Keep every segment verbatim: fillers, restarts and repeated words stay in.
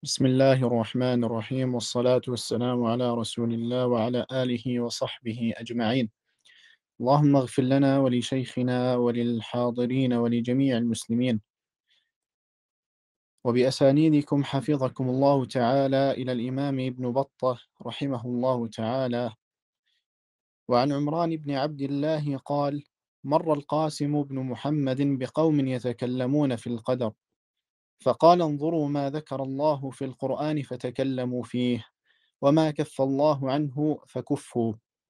بسم الله الرحمن الرحيم، والصلاة والسلام على رسول الله وعلى آله وصحبه أجمعين. اللهم اغفر لنا ولشيخنا وللحاضرين ولجميع المسلمين، وبأسانيدكم حفظكم الله تعالى إلى الإمام ابن بطة رحمه الله تعالى. وعن عمران بن عبد الله قال: مر القاسم بن محمد بقوم يتكلمون في القدر، فقال: انظروا ما ذكر الله في القرآن فتكلموا فيه، وما كف الله عنه فكفوا.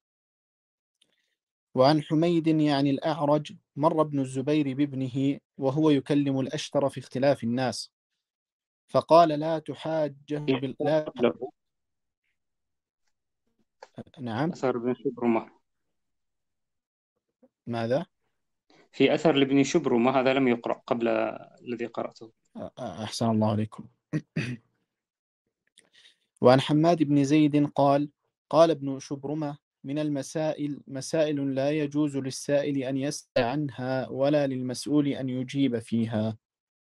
وعن حميد يعني الأعرج: مر ابن الزبير بابنه وهو يكلم الأشتر في اختلاف الناس، فقال: لا تحاجه في بال... لا قبله نعم. أثر ابن شبرمة. ماذا؟ في أثر لابن شبرمة، هذا لم يقرأ قبل الذي قرأته. أحسن الله عليكم. وعن حماد بن زيد قال: قال ابن شبرمة: من المسائل مسائل لا يجوز للسائل أن يسأل عنها ولا للمسؤول أن يجيب فيها.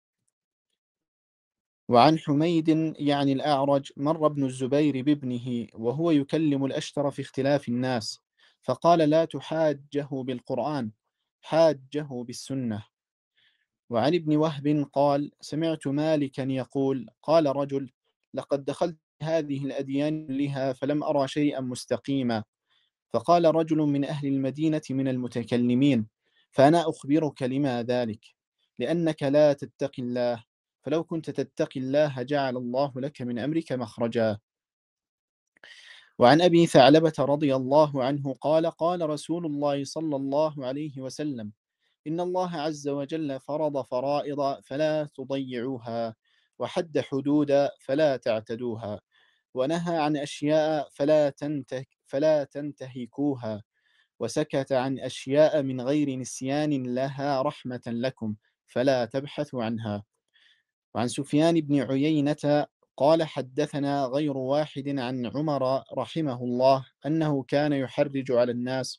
وعن حميد يعني الأعرج: مر ابن الزبير بابنه وهو يكلم الأشتر في اختلاف الناس، فقال: لا تحاجه بالقرآن، حاجه بالسنة. وعن ابن وهب قال: سمعت مالكا يقول: قال رجل: لقد دخلت هذه الأديان كلها فلم أرى شيئا مستقيما. فقال رجل من أهل المدينة من المتكلمين: فأنا أخبرك لما ذلك، لأنك لا تتقي الله، فلو كنت تتقي الله جعل الله لك من أمرك مخرجا. وعن أبي ثعلبة رضي الله عنه قال: قال رسول الله صلى الله عليه وسلم: إن الله عز وجل فرض فرائض فلا تضيعوها، وحد حدود فلا تعتدوها، ونهى عن أشياء فلا تنته فلا تنتهكوها، وسكت عن أشياء من غير نسيان لها رحمة لكم فلا تبحثوا عنها. وعن سفيان بن عيينة قال: حدثنا غير واحد عن عمر رحمه الله أنه كان يحرج على الناس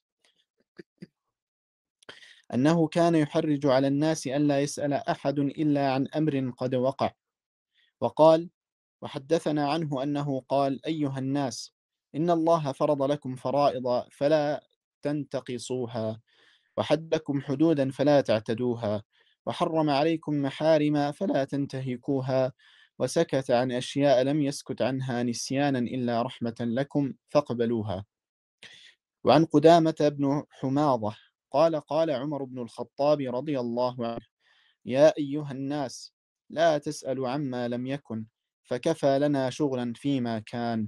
أنه كان يحرج على الناس ألا يسأل أحد إلا عن أمر قد وقع. وقال: وحدثنا عنه أنه قال: أيها الناس، إن الله فرض لكم فرائض فلا تنتقصوها، وحد لكم حدودا فلا تعتدوها، وحرم عليكم محارم فلا تنتهكوها، وسكت عن أشياء لم يسكت عنها نسيانا إلا رحمة لكم فاقبلوها. وعن قدامة بن حماضة قال: قال عمر بن الخطاب رضي الله عنه: يا أيها الناس، لا تسألوا عما لم يكن، فكفى لنا شغلا فيما كان.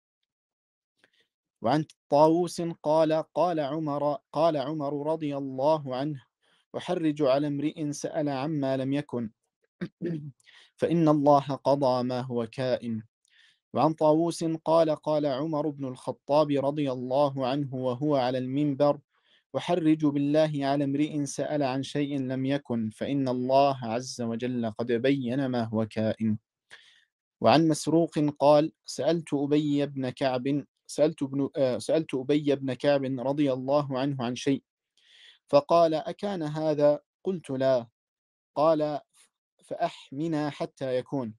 وعن طاووس قال: قال عمر قال عمر رضي الله عنه: أحرج على امرئ سأل عما لم يكن، فإن الله قضى ما هو كائن. وعن طاووس قال: قال عمر بن الخطاب رضي الله عنه وهو على المنبر: أحرج بالله على امرئ سأل عن شيء لم يكن، فإن الله عز وجل قد بين ما هو كائن. وعن مسروق قال: سألت أبي بن كعب سألت, ابن آه سألت أبي بن كعب رضي الله عنه عن شيء، فقال: أكان هذا؟ قلت: لا. قال: فأحمنا حتى يكون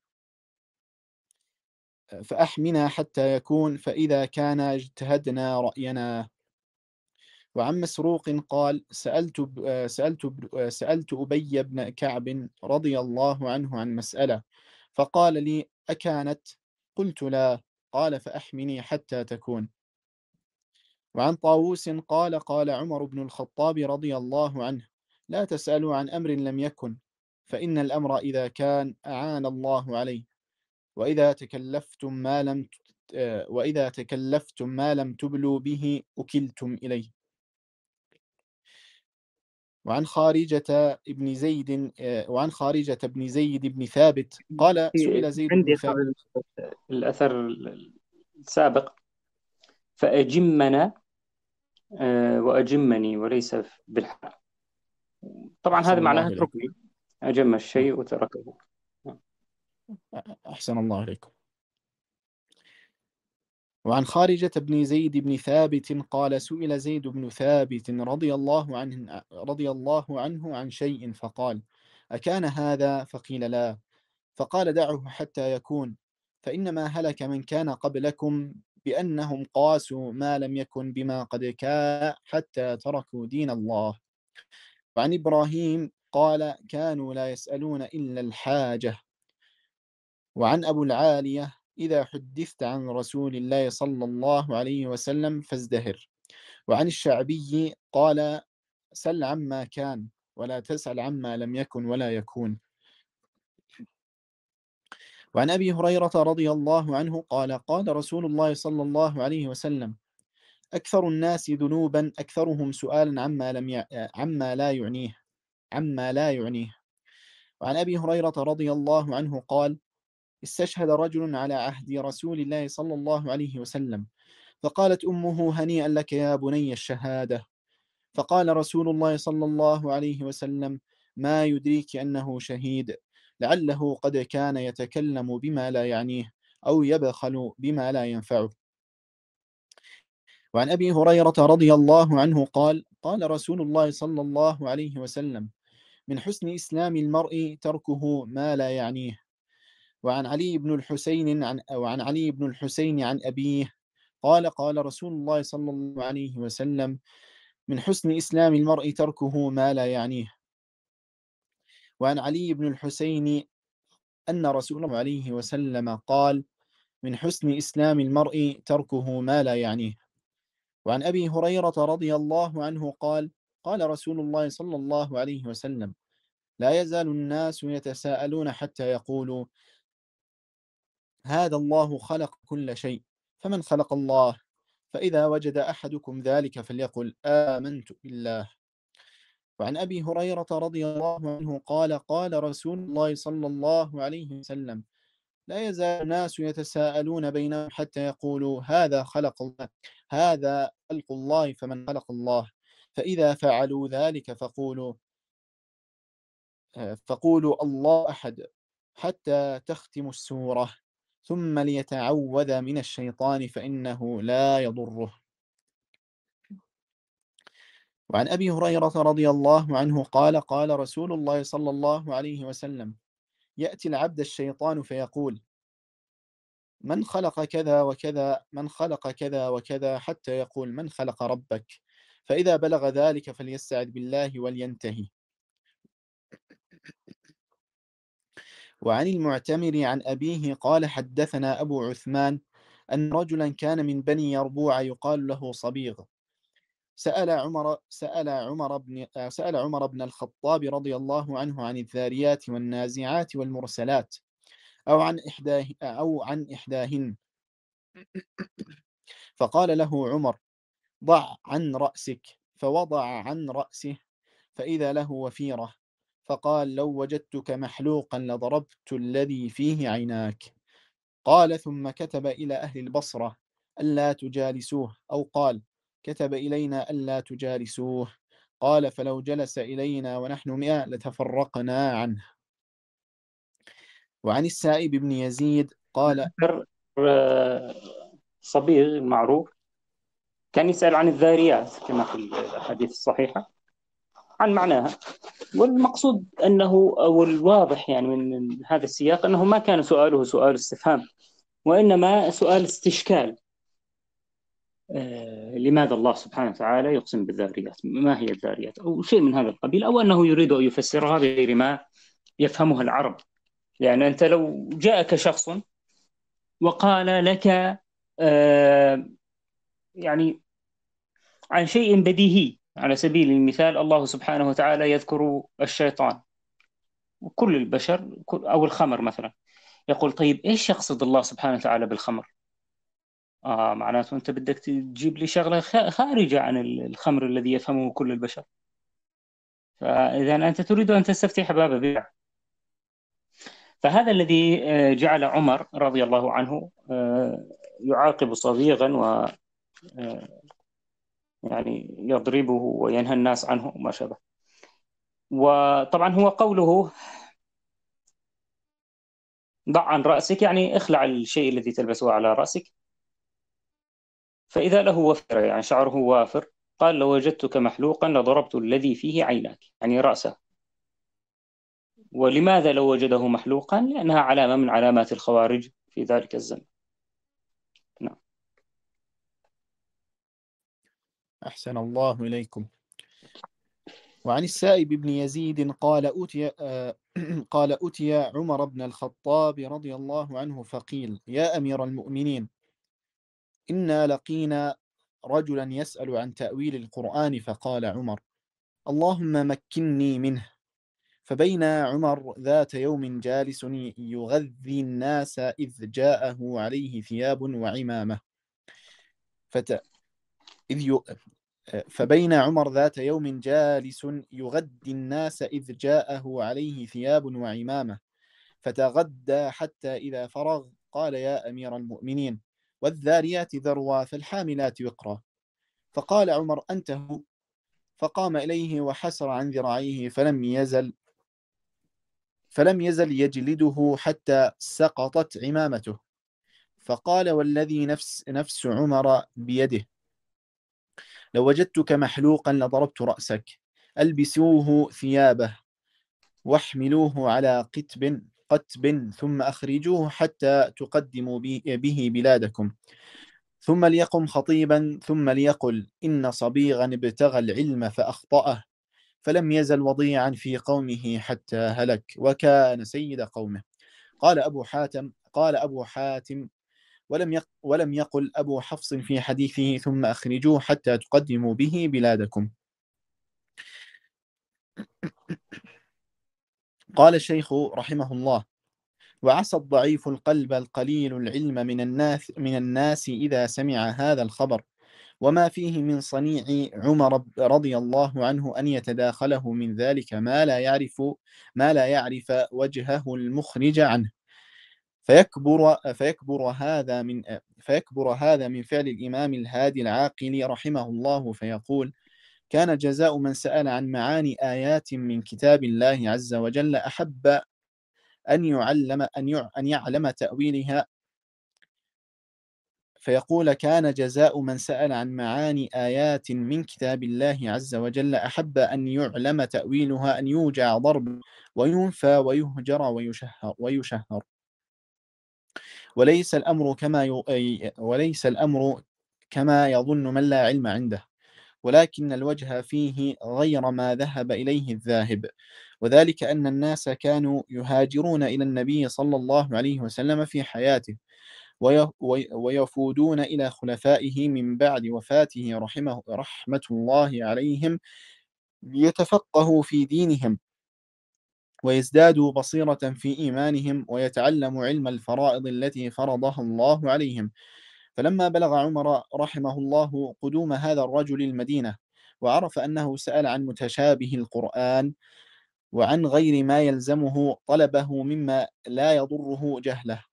فأحمنا حتى يكون فإذا كان اجتهدنا رأينا. وعن مسروق قال: سألت سألت سألت أبي بن كعب رضي الله عنه عن مسألة، فقال لي: أكانت؟ قلت: لا. قال: فأحمني حتى تكون. وعن طاووس قال: قال عمر بن الخطاب رضي الله عنه: لا تسألوا عن أمر لم يكن، فإن الأمر إذا كان أعان الله عليه، وإذا تكلفتم ما لم وإذا تكلفتم ما لم تبلوا به أكلتم إليه. وعن خارجة ابن زيد وعن خارجة بن زيد بن ثابت قال: سئل زيد بن عندي ثابت. قبل الأثر السابق: فأجمنا آه، وأجمني وليس بالحال. طبعا أحسن هذا الله معناها إليكم. تركي، أجم الشيء وتركه. أحسن الله إليكم. وعن خارجة بن زيد بن ثابت قال: سئل زيد بن ثابت رضي الله عنه رضي الله عنه عن شيء، فقال: أكان هذا؟ فقيل: لا. فقال: دعه حتى يكون، فإنما هلك من كان قبلكم بأنهم قاسوا ما لم يكن بما قد كان حتى تركوا دين الله. وعن إبراهيم قال كانوا لا يسألون إلا الحاجة. وعن أبو العالية إذا حدثت عن رسول الله صلى الله عليه وسلم فازدهر. وعن الشعبي قال سل عما كان ولا تسأل عما لم يكن ولا يكون. وعن أبي هريرة رضي الله عنه قال قال رسول الله صلى الله عليه وسلم أكثر الناس ذنوبا أكثرهم سؤالا عما, لم ي... عما لا يعنيه عما لا يعنيه. وعن أبي هريرة رضي الله عنه قال استشهد رجل على عهد رسول الله صلى الله عليه وسلم فقالت أمه هنيئا لك يا بني الشهادة. فقال رسول الله صلى الله عليه وسلم ما يدريك أنه شهيد لعله قد كان يتكلم بما لا يعنيه أو يبخل بما لا ينفعه. وعن أبي هريرة رضي الله عنه قال قال رسول الله صلى الله عليه وسلم من حسن إسلام المرء تركه ما لا يعنيه. وعن علي بن الحسين عن وعن علي بن الحسين عن أبيه قال قال رسول الله صلى الله عليه وسلم من حسن إسلام المرء تركه ما لا يعنيه. وعن علي بن الحسين أن رسول الله عليه وسلم قال من حسن إسلام المرء تركه ما لا يعنيه. وعن أبي هريرة رضي الله عنه قال قال رسول الله صلى الله عليه وسلم لا يزال الناس يتساءلون حتى يقولوا هذا الله خلق كل شيء فمن خلق الله فإذا وجد أحدكم ذلك فليقل آمنت بالله. وعن أبي هريرة رضي الله عنه قال قال رسول الله صلى الله عليه وسلم لا يزال الناس يتساءلون بينهم حتى يقولوا هذا خلق الله هذا خلق الله فمن خلق الله فإذا فعلوا ذلك فقولوا فقولوا الله أحد حتى تختم السورة ثم ليتعوذ من الشيطان فإنه لا يضره. وعن أبي هريرة رضي الله عنه قال قال رسول الله صلى الله عليه وسلم يأتي العبد الشيطان فيقول من خلق كذا وكذا من خلق كذا وكذا حتى يقول من خلق ربك فإذا بلغ ذلك فليستعذ بالله ولينتهي. وعن المعتمر عن أبيه قال حدثنا أبو عثمان أن رجلا كان من بني يربوع يقال له صبيغ سأل عمر سأل عمر بن سأل عمر بن الخطاب رضي الله عنه عن الذاريات والنازعات والمرسلات أو عن إحداه أو عن إحداهن فقال له عمر ضع عن رأسك فوضع عن رأسه فإذا له وفيرة فقال لو وجدتك محلوقا لضربت الذي فيه عيناك. قال ثم كتب إلى أهل البصرة ألا تجالسوه أو قال كتب إلينا ألا تجالسوه قال فلو جلس إلينا ونحن مئة لتفرقنا عنه. وعن السائب بن يزيد قال صبيغ المعروف كان يسأل عن الذاريات كما في الحديث الصحيحة عن معناها، والمقصود أنه أو الواضح يعني من هذا السياق أنه ما كان سؤاله سؤال استفهام وإنما سؤال استشكال. آه لماذا الله سبحانه وتعالى يقسم بالذاريات؟ ما هي الذاريات؟ أو شيء من هذا القبيل، أو أنه يريد أن يفسرها بغير ما يفهمها العرب. يعني أنت لو جاءك شخص وقال لك آه يعني عن شيء بديهي، على سبيل المثال الله سبحانه وتعالى يذكر الشيطان وكل البشر أو الخمر مثلا، يقول طيب إيش يقصد الله سبحانه وتعالى بالخمر؟ آه معناته أنت بدك تجيب لي شغلة خارجة عن الخمر الذي يفهمه كل البشر، فإذا أنت تريد أن تستفتح باب بيع. فهذا الذي جعل عمر رضي الله عنه يعاقب صبيغا و يعني يضربه وينهى الناس عنه وما شابه. وطبعا هو قوله ضع عن رأسك يعني اخلع الشيء الذي تلبسه على رأسك فإذا له وفر، يعني شعره وافر. قال لو وجدتك محلوقا لضربت الذي فيه عيناك، يعني رأسه. ولماذا لو وجده محلوقا؟ لأنها علامة من علامات الخوارج في ذلك الزمن. نعم. أحسن الله إليكم. وعن السائب بن يزيد قال أتي آه، قال أتي عمر بن الخطاب رضي الله عنه فقيل: يا أمير المؤمنين، إنا لقينا رجلا يسأل عن تأويل القرآن، فقال عمر: اللهم مكني منه. فبين عمر ذات يوم جالس يغذي الناس إذ جاءه عليه ثياب وعمامة فت... إذ ي... فبين عمر ذات يوم جالس يغدي الناس إذ جاءه عليه ثياب وعمامة فتغدى حتى إذا فرغ قال: يا أمير المؤمنين، والذاريات ذروا فالحاملات وقرا. فقال عمر: أنت هو. فقام إليه وحسر عن ذراعيه فلم يزل فلم يزل يجلده حتى سقطت عمامته. فقال: والذي نفس نفس عمر بيده، لو وجدتك محلوقا لضربت رأسك. ألبسوه ثيابه واحملوه على قتب قتب ثم أخرجوه حتى تقدموا به بلادكم، ثم ليقم خطيبا ثم ليقل: إن صبيغا ابتغى العلم فأخطأه فلم يزل وضيعا في قومه حتى هلك وكان سيد قومه. قال أبو حاتم قال أبو حاتم ولم يق ولم يقل أبو حفص في حديثه: ثم أخرجوه حتى تقدموا به بلادكم. قال الشيخ رحمه الله: وعسى الضعيف القلب القليل العلم من الناس من الناس إذا سمع هذا الخبر وما فيه من صنيع عمر رضي الله عنه أن يتداخله من ذلك ما لا يعرف ما لا يعرف وجهه المخرج عنه، فيكبر فيكبر هذا من فيكبر هذا من فعل الإمام الهادي العاقل رحمه الله، فيقول: كان جزاء من سأل عن معاني آيات من كتاب الله عز وجل أحب أن يعلم أن أن يعلم تأويلها. فيقول: كان جزاء من سأل عن معاني آيات من كتاب الله عز وجل أحب أن يعلم تأويلها أن يوجع ضرب وينفى ويهجر ويشهر, ويشهر. وليس الأمر كما ي... وليس الأمر كما يظن من لا علم عنده، ولكن الوجه فيه غير ما ذهب إليه الذاهب، وذلك أن الناس كانوا يهاجرون إلى النبي صلى الله عليه وسلم في حياته ويفودون إلى خلفائه من بعد وفاته رحمه رحمة الله عليهم ليتفقهوا في دينهم ويزدادوا بصيرة في إيمانهم ويتعلموا علم الفرائض التي فرضها الله عليهم. فلما بلغ عمر رحمه الله قدوم هذا الرجل المدينة وعرف أنه سأل عن متشابه القرآن وعن غير ما يلزمه طلبه مما لا يضره جهله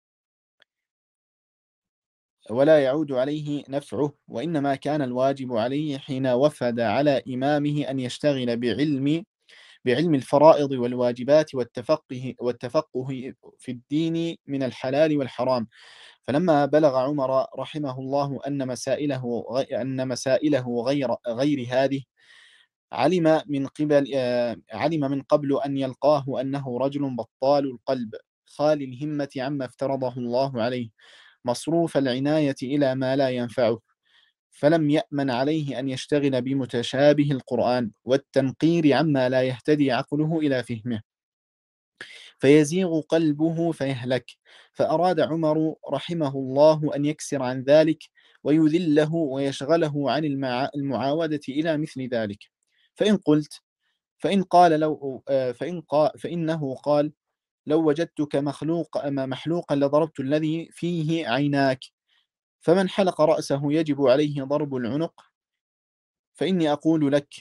ولا يعود عليه نفعه، وإنما كان الواجب عليه حين وفد على إمامه أن يشتغل بعلم بعلم الفرائض والواجبات والتفقه والتفقه في الدين من الحلال والحرام. فلما بلغ عمر رحمه الله أن مسائله أن مسائله غير غير هذه، علم من قبل علم من قبل أن يلقاه أنه رجل بطال القلب خال الهمة عما افترضه الله عليه، مصروف العناية إلى ما لا ينفعه، فلم يأمن عليه أن يشتغل بمتشابه القرآن والتنقير عما لا يهتدي عقله إلى فهمه فيزيغ قلبه فيهلك. فأراد عمر رحمه الله أن يكسر عن ذلك ويذله ويشغله عن المعاودة إلى مثل ذلك. فإن قلت فإن قال لو فإن قال فإنه قال: لو وجدتك مخلوق أما محلوقا لضربت الذي فيه عيناك، فمن حلق رأسه يجب عليه ضرب العنق. فإني أقول لك: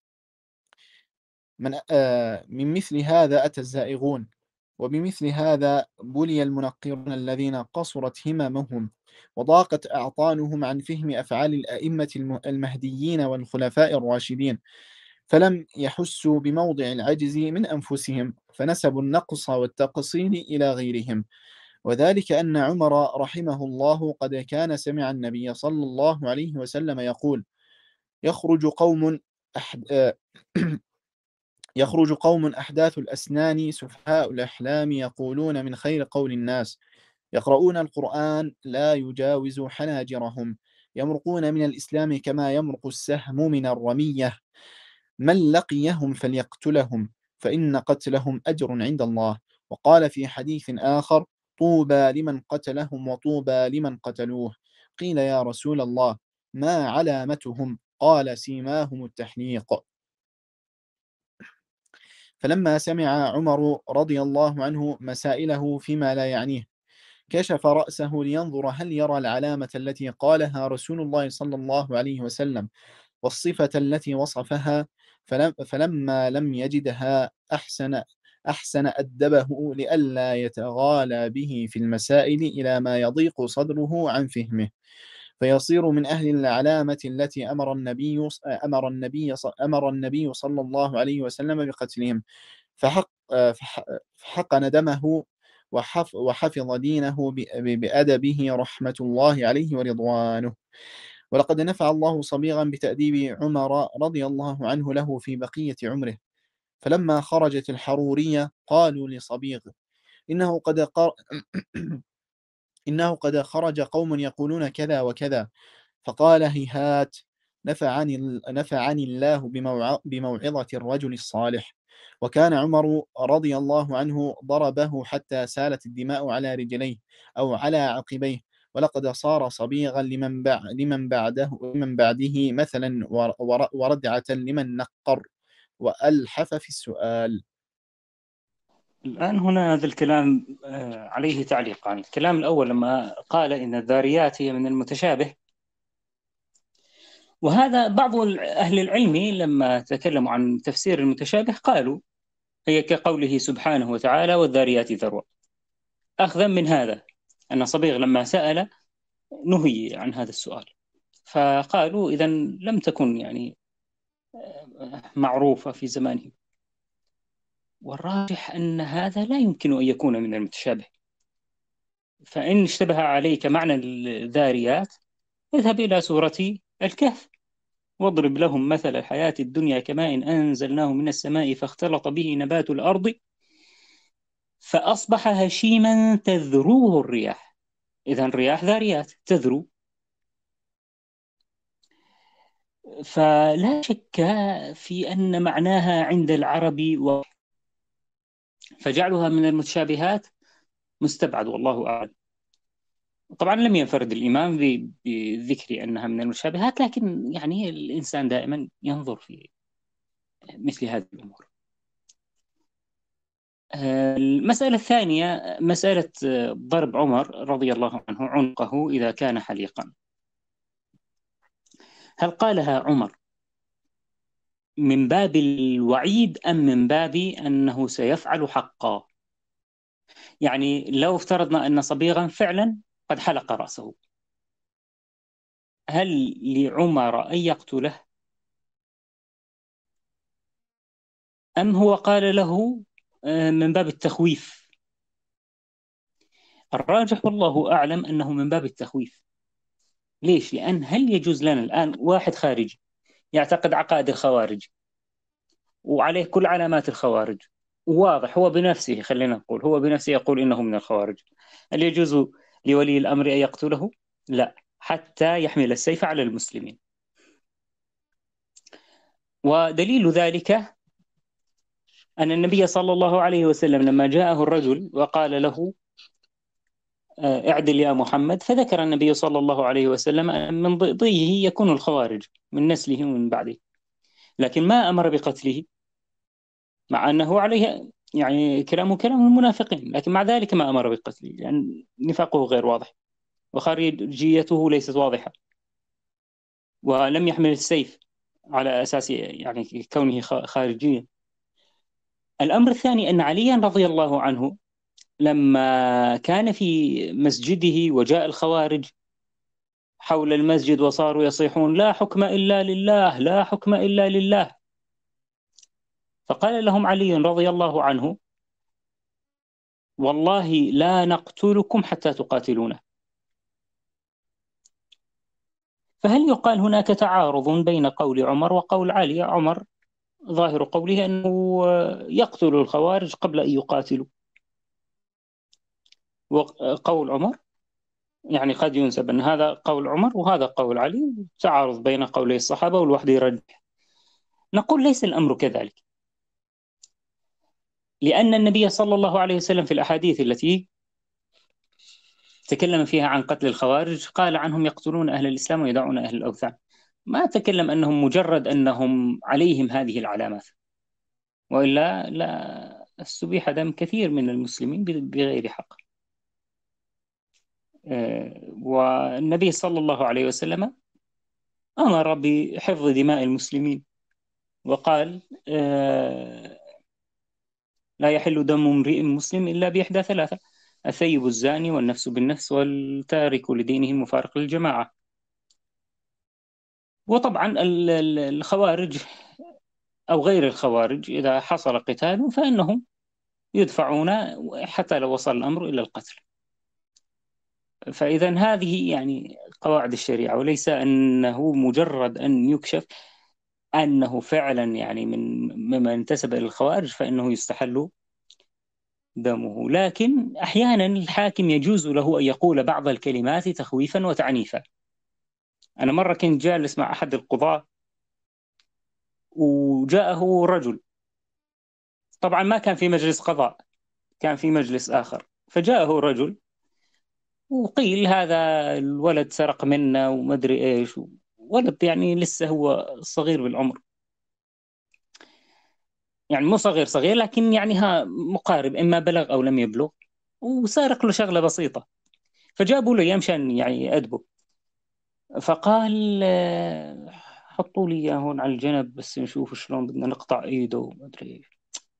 من, آه من مثل هذا أتى الزائغون، وبمثل هذا بلي المنقرون الذين قصرت هممهم وضاقت أعطانهم عن فهم أفعال الأئمة المهديين والخلفاء الراشدين، فلم يحسوا بموضع العجز من أنفسهم فنسبوا النقص والتقصير إلى غيرهم. وذلك أن عمر رحمه الله قد كان سمع النبي صلى الله عليه وسلم يقول: يخرج قوم أحد يخرج قوم أحداث الأسنان سفهاء الأحلام يقولون من خير قول الناس يقرؤون القرآن لا يجاوز حناجرهم، يمرقون من الإسلام كما يمرق السهم من الرمية. من لقيهم فليقتلهم، فإن قتلهم أجر عند الله. وقال في حديث آخر: طوبى لمن قتلهم وطوبى لمن قتلوه. قيل يا رسول الله ما علامتهم؟ قال سيماهم التحنيق. فلما سمع عمر رضي الله عنه مسائله فيما لا يعنيه كشف رأسه لينظر هل يرى العلامة التي قالها رسول الله صلى الله عليه وسلم والصفة التي وصفها، فلم فلما لم يجدها أحسن أحسن أدبه لئلا يتغالى به في المسائل إلى ما يضيق صدره عن فهمه، فيصير من أهل العلامة التي أمر النبي أمر النبي أمر النبي صلى الله عليه وسلم بقتلهم، فحق فح- فحقن دمه وحف وحفظ دينه ب- بأدبه رحمة الله عليه ورضوانه. ولقد نفع الله صبيغا بتأديب عمر رضي الله عنه له في بقية عمره. فلما خرجت الحرورية قالوا لصبيغ: إنه قد قر... إنه قد خرج قوم يقولون كذا وكذا. فقال: هيهات، نفعني, نفعني الله بموع... بموعظة الرجل الصالح. وكان عمر رضي الله عنه ضربه حتى سالت الدماء على رجليه أو على عقبيه. ولقد صار صبيغا لمن, بع... لمن بعده لمن بعده مثلا ور... ور... وردعة لمن نقر وألحف في السؤال. الآن هنا هذا الكلام آه، عليه تعليقان. الكلام الأول لما قال إن الذاريات هي من المتشابه، وهذا بعض أهل العلم لما تكلموا عن تفسير المتشابه قالوا هي كقوله سبحانه وتعالى والذاريات ذروا، أخذا من هذا أن صبيغ لما سأل نهي عن هذا السؤال، فقالوا إذا لم تكن يعني معروفة في زمانه. والراجح أن هذا لا يمكن أن يكون من المتشابه، فإن اشتبه عليك معنى الذاريات اذهب إلى سورة الكهف واضرب لهم مثل الحياة الدنيا كماء أنزلناه من السماء فاختلط به نبات الأرض فأصبح هشيما تذروه الرياح. إذا الرياح ذاريات تذرو. فلا شك في أن معناها عند العرب و... فجعلها من المتشابهات مستبعد والله أعلم. طبعا لم ينفرد الإمام بذكر أنها من المتشابهات، لكن يعني الإنسان دائما ينظر في مثل هذه الأمور. المسألة الثانية مسألة ضرب عمر رضي الله عنه عنقه إذا كان حليقا. هل قالها عمر من باب الوعيد أم من باب أنه سيفعل حقا؟ يعني لو افترضنا أن صبيغا فعلا قد حلق رأسه، هل لعمر أن يقتله أم هو قال له من باب التخويف؟ الراجح والله أعلم أنه من باب التخويف. ليش؟ لأن هل يجوز لنا الآن واحد خارجي يعتقد عقائد الخوارج وعليه كل علامات الخوارج واضح، هو بنفسه خلينا نقول هو بنفسه يقول إنه من الخوارج، هل يجوز لولي الأمر أن يقتله؟ لا، حتى يحمل السيف على المسلمين. ودليل ذلك أن النبي صلى الله عليه وسلم لما جاءه الرجل وقال له اعدل يا محمد، فذكر النبي صلى الله عليه وسلم أن من ضيه يكون الخوارج من نسله ومن بعده، لكن ما أمر بقتله، مع أنه عليه يعني كلامه كلام المنافقين، لكن مع ذلك ما أمر بقتله لأن يعني نفاقه غير واضح وخارجيته ليست واضحة، ولم يحمل السيف على أساس يعني كونه خارجيا. الأمر الثاني أن عليا رضي الله عنه لما كان في مسجده وجاء الخوارج حول المسجد وصاروا يصيحون لا حكم إلا لله لا حكم إلا لله، فقال لهم علي رضي الله عنه والله لا نقتلكم حتى تقاتلونه. فهل يقال هناك تعارض بين قول عمر وقول علي؟ عمر ظاهر قوله أنه يقتل الخوارج قبل أن يقاتلوا. وقول عمر يعني قد ينسب أن هذا قول عمر وهذا قول علي، تعارض بين قولي الصحابة والواحد يرجح. نقول ليس الأمر كذلك، لأن النبي صلى الله عليه وسلم في الأحاديث التي تكلم فيها عن قتل الخوارج قال عنهم يقتلون أهل الإسلام ويدعون أهل الأوثان، ما تكلم أنهم مجرد أنهم عليهم هذه العلامات، وإلا لا استبيح دم كثير من المسلمين بغير حق. والنبي صلى الله عليه وسلم أمر بحفظ دماء المسلمين وقال لا يحل دم امرئ مسلم إلا بإحدى ثلاثة: الثيب الزاني والنفس بالنفس والتارك لدينه المفارق للجماعة. وطبعا الخوارج أو غير الخوارج إذا حصل قتال فإنهم يدفعون حتى لو وصل الأمر إلى القتل. فإذا هذه يعني قواعد الشريعة، وليس أنه مجرد أن يكشف أنه فعلا يعني من مما انتسب إلى الخوارج فإنه يستحل دمه. لكن أحيانا الحاكم يجوز له أن يقول بعض الكلمات تخويفا وتعنيفا. أنا مرة كنت جالس مع أحد القضاة وجاءه رجل، طبعا ما كان في مجلس قضاء، كان في مجلس آخر، فجاءه رجل وقيل هذا الولد سرق منا ومدري إيش، ولد يعني لسه هو صغير بالعمر، يعني مو صغير صغير لكن يعني ها مقارب، إما بلغ أو لم يبلغ، وسارق له شغلة بسيطة. فجابوا له يمشان يعني أدبه، فقال حطوا لي إياه هون على الجنب بس نشوف شلون بدنا نقطع إيده وما أدري إيش.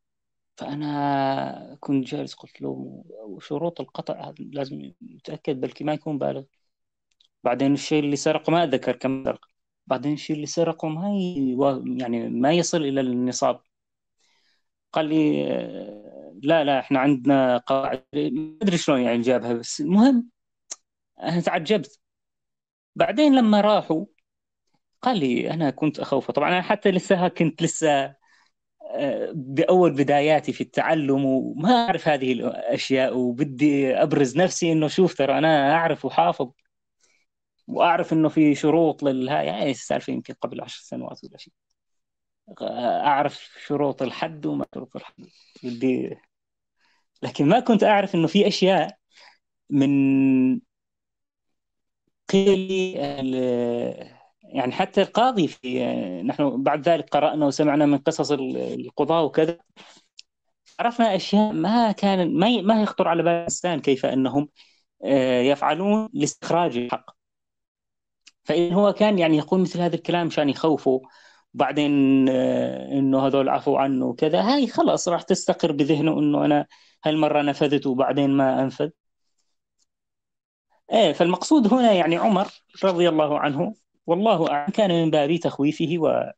فأنا كنت جالس قلت له وشروط القطع لازم نتأكد بلكي ما يكون بالغ، بعدين الشيء اللي سرقه ما أذكر كم سرق، بعدين الشيء اللي سرقه ما ي... يعني ما يصل إلى النصاب. قال لي لا لا احنا عندنا قواعد، ما أدري شلون يعني جابها، بس المهم أنا تعجبت. بعدين لما راحوا قال لي أنا كنت أخوفه، طبعا أنا حتى لسه كنت لسه بأول بداياتي في التعلم وما أعرف هذه الأشياء، وبدي أبرز نفسي إنه شوف ترى أنا أعرف وحافظ وأعرف إنه في شروط للها، يعني السالفة يمكن قبل عشر سنوات ولا شيء، أعرف شروط الحد وما شروط الحد بدي، لكن ما كنت أعرف إنه في أشياء من قيل يعني حتى القاضي في، نحن بعد ذلك قرأنا وسمعنا من قصص القضاة وكذا، عرفنا أشياء ما كان ما ما يخطر على بال الإنسان كيف أنهم يفعلون لاستخراج الحق. فإن هو كان يعني يقول مثل هذا الكلام عشان يخوفه، وبعدين إنه هذول عفوا عنه وكذا، هاي خلاص راح تستقر بذهنه إنه أنا هالمرة نفذت وبعدين ما أنفذ. إيه، فالمقصود هنا يعني عمر رضي الله عنه والله أعلم كان من باب تخويفه و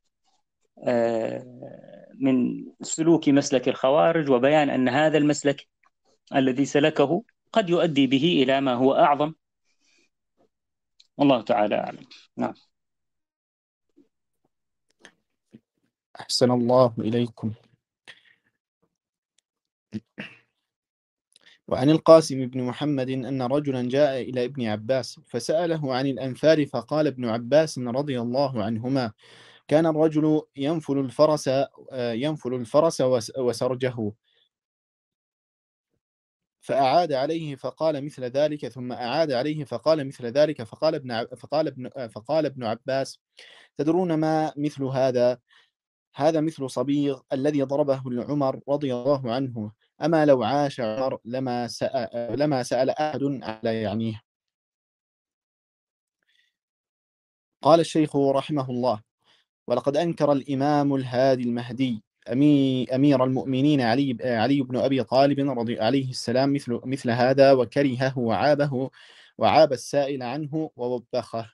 من سلوك مسلك الخوارج، وبيان أن هذا المسلك الذي سلكه قد يؤدي به إلى ما هو أعظم، والله تعالى أعلم. نعم. أحسن الله إليكم. وعن القاسم بن محمد أن رجلا جاء إلى ابن عباس فسأله عن الأنفال، فقال ابن عباس رضي الله عنهما: كان الرجل ينفل الفرس ينفل الفرس وسرجه، فأعاد عليه فقال مثل ذلك، ثم أعاد عليه فقال مثل ذلك، فقال ابن فقال ابن فقال ابن عباس: تدرون ما مثل هذا؟ هذا مثل صبيغ الذي ضربه عمر رضي الله عنه، أما لو عاش عمر لما سأل, لما سأل أحد على يعنيه. قال الشيخ رحمه الله: ولقد أنكر الإمام الهادي المهدي أمير المؤمنين علي علي بن أبي طالب رضي عليه السلام مثل مثل هذا، وكرهه وعابه وعاب السائل عنه ووبخه.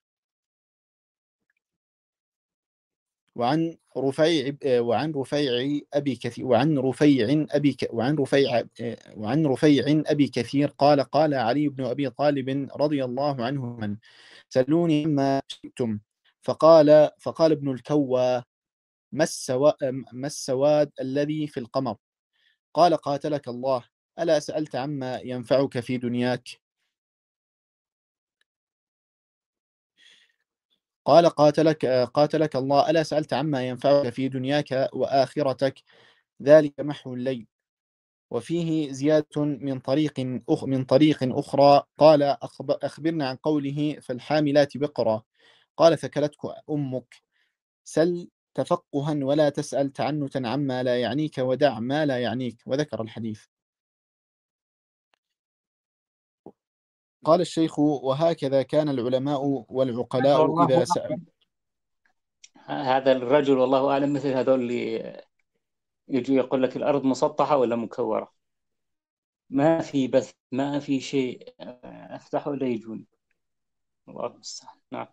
وعن رفيع وعن رفيع أبي كثير وعن رفيع أبي وعن رفيع وعن رفيع أبي كثير قال: قال علي بن أبي طالب رضي الله عنه: من سلوني ما شئتم. فقال فقال ابن الكوى: ما السواد الذي في القمر؟ قال: قاتلك الله. ألا سألت عما ينفعك في دنياك؟ قال قاتلك قاتلك الله، ألا سألت عما ينفعك في دنياك وآخرتك؟ ذلك محو الليل. وفيه زيادة من طريق أخ من طريق أخرى. قال أخب- أخبرنا عن قوله فالحاملات بقرا. قال ثكلتك أمك. سل تفقها ولا تسأل تعنتا عما لا يعنيك، ودع ما لا يعنيك. وذكر الحديث. قال الشيخ: وهكذا كان العلماء هذا والعقلاء والله إذا سألوا. أعلم. هذا الرجل والله أعلم مثل هذول اللي يجي يقول لك الأرض مسطحة ولا مكورة، ما في بث، ما في شيء، أفتحه ولا يجون. الله المستعان. نعم.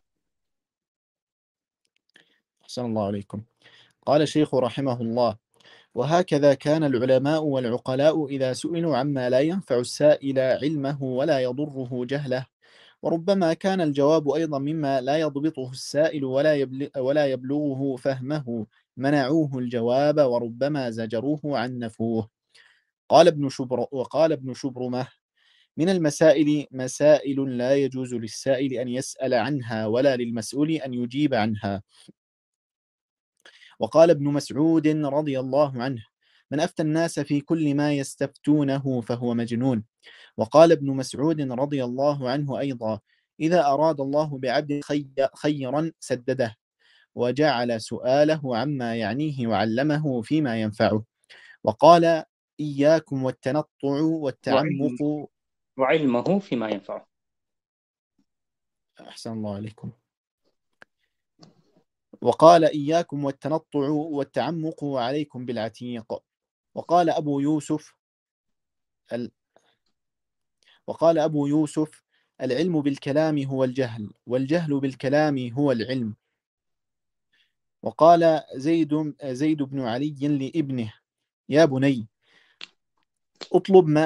أحسن الله عليكم. قال الشيخ رحمه الله: وهكذا كان العلماء والعقلاء إذا سئلوا عما لا ينفع السائل علمه ولا يضره جهله، وربما كان الجواب أيضا مما لا يضبطه السائل ولا يبل- ولا يبلغه فهمه، منعوه الجواب وربما زجروه عنفوه. قال ابن شبر وقال ابن شبرمة: من المسائل مسائل لا يجوز للسائل أن يسأل عنها ولا للمسؤول أن يجيب عنها. وقال ابن مسعود رضي الله عنه: من أفتى الناس في كل ما يستفتونه فهو مجنون. وقال ابن مسعود رضي الله عنه أيضا: إذا أراد الله بعبد خي خيرا سدده، وجعل سؤاله عما يعنيه وعلمه فيما ينفعه. وقال: إياكم والتنطع وعلم والتعمق. وعلمه فيما ينفعه. أحسن الله عليكم. وقال: إياكم والتنطع والتعمق وعليكم بالعتيق. وقال أبو يوسف ال... وقال أبو يوسف: العلم بالكلام هو الجهل، والجهل بالكلام هو العلم. وقال زيد زيد بن علي لابنه: يا بني اطلب ما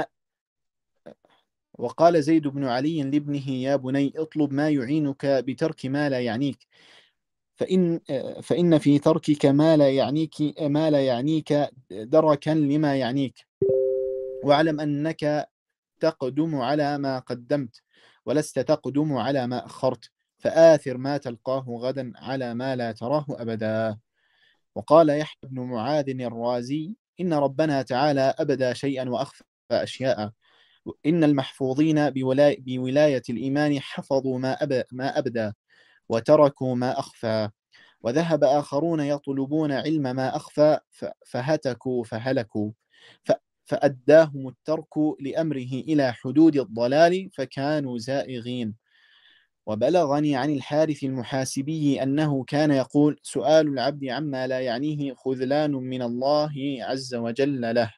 وقال زيد بن علي لابنه: يا بني اطلب ما يعينك بترك ما لا يعنيك، فإن فإن في تركك ما لا يعنيك ما لا يعنيك دركا لما يعنيك، واعلم أنك تقدم على ما قدمت، ولست تقدم على ما أخرت، فآثر ما تلقاه غدا على ما لا تراه أبدا. وقال يحيى بن معاذ الرازي: إن ربنا تعالى أبدى شيئا وأخفى أشياء. إن المحفوظين بولاية, بولاية الإيمان حفظوا ما, أب ما أبدى وتركوا ما أخفى، وذهب آخرون يطلبون علم ما أخفى فهتكوا فهلكوا، فأداهم الترك لأمره إلى حدود الضلال فكانوا زائغين. وبلغني عن الحارث المحاسبي أنه كان يقول: سؤال العبد عما لا يعنيه خذلان من الله عز وجل له.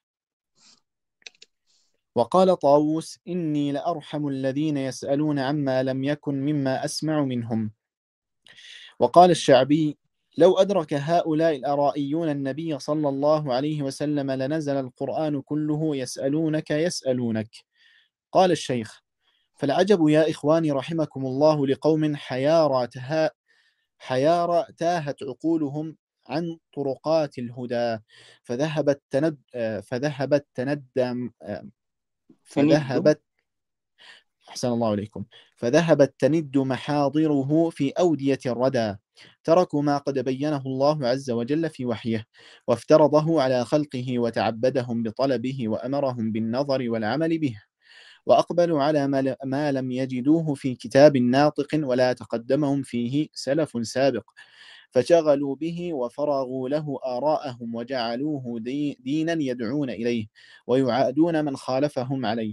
وقال طاووس: إني لأرحم الذين يسألون عما لم يكن مما أسمع منهم. وقال الشعبي: لو أدرك هؤلاء الأرائيون النبي صلى الله عليه وسلم لنزل القرآن كله يسألونك يسألونك. قال الشيخ: فالعجب يا إخواني رحمكم الله لقوم حيارى تها حيارى تاهت عقولهم عن طرقات الهدى، فذهبت تند فذهبت تندم تند. فذهبت أحسن الله عليكم فذهبت تند محاضره في أودية الردى، تركوا ما قد بينه الله عز وجل في وحيه، وافترضه على خلقه وتعبدهم بطلبه وأمرهم بالنظر والعمل به، وأقبلوا على ما لم يجدوه في كتاب ناطق ولا تقدمهم فيه سلف سابق، فشغلوا به وفرغوا له آراءهم وجعلوه دي دينا يدعون إليه ويعادون من خالفهم عليه.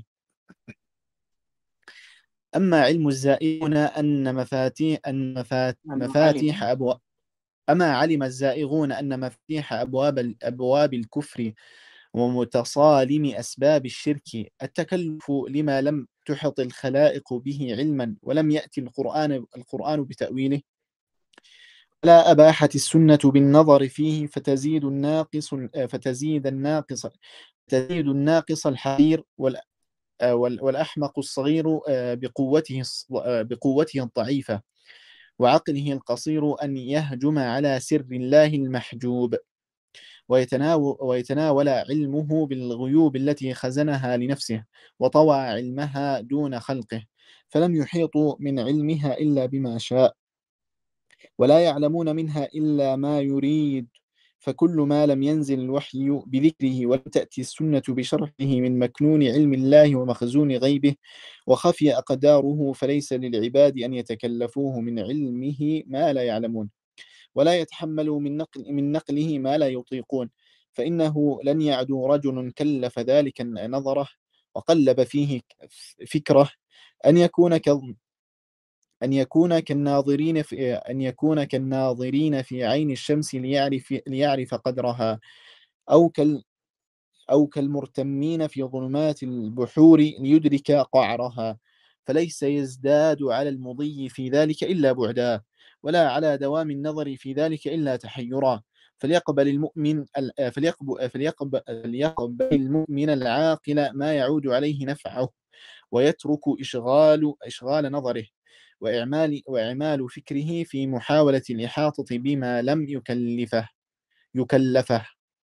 أما علم الزائغون أن مفاتيح أن مفات أما مفاتيح علم أبواب أما علم الزائغون أن مفاتيح أبواب أبواب الكفر ومتصالم أسباب الشرك التكلف لما لم تحط الخلائق به علما ولم يأتي القرآن القرآن بتأويله، لا أباحت السنة بالنظر فيه فتزيد الناقص فتزيد الناقص تزيد الناقص الحقير والأحمق الصغير بقوته بقوته الضعيفة وعقله القصير أن يهجم على سر الله المحجوب. ويتناول, ويتناول علمه بالغيوب التي خزنها لنفسه وطوى علمها دون خلقه، فلم يحيطوا من علمها إلا بما شاء، ولا يعلمون منها إلا ما يريد. فكل ما لم ينزل الوحي بذكره ولم تأتي السنة بشرحه من مكنون علم الله ومخزون غيبه وخفي أقداره، فليس للعباد أن يتكلفوه من علمه ما لا يعلمون، ولا يتحملوا من نقل من نقله ما لا يطيقون، فإنه لن يعدو رجل كلف ذلك نظره وقلب فيه فكره أن يكون ك أن يكون كالناظرين في أن يكون كالناظرين في عين الشمس ليعرف ليعرف قدرها، أو كال أو كالمرتمين في ظلمات البحور ليدرك قعرها، فليس يزداد على المضي في ذلك إلا بعدا، ولا على دوام النظر في ذلك إلا تحيرا. فليقبل المؤمن فليقبل, فليقبل, فليقبل المؤمن العاقل ما يعود عليه نفعه، ويترك إشغال إشغال نظره وإعمال وإعمال فكره في محاولة الإحاطة بما لم يكلفه يكلفه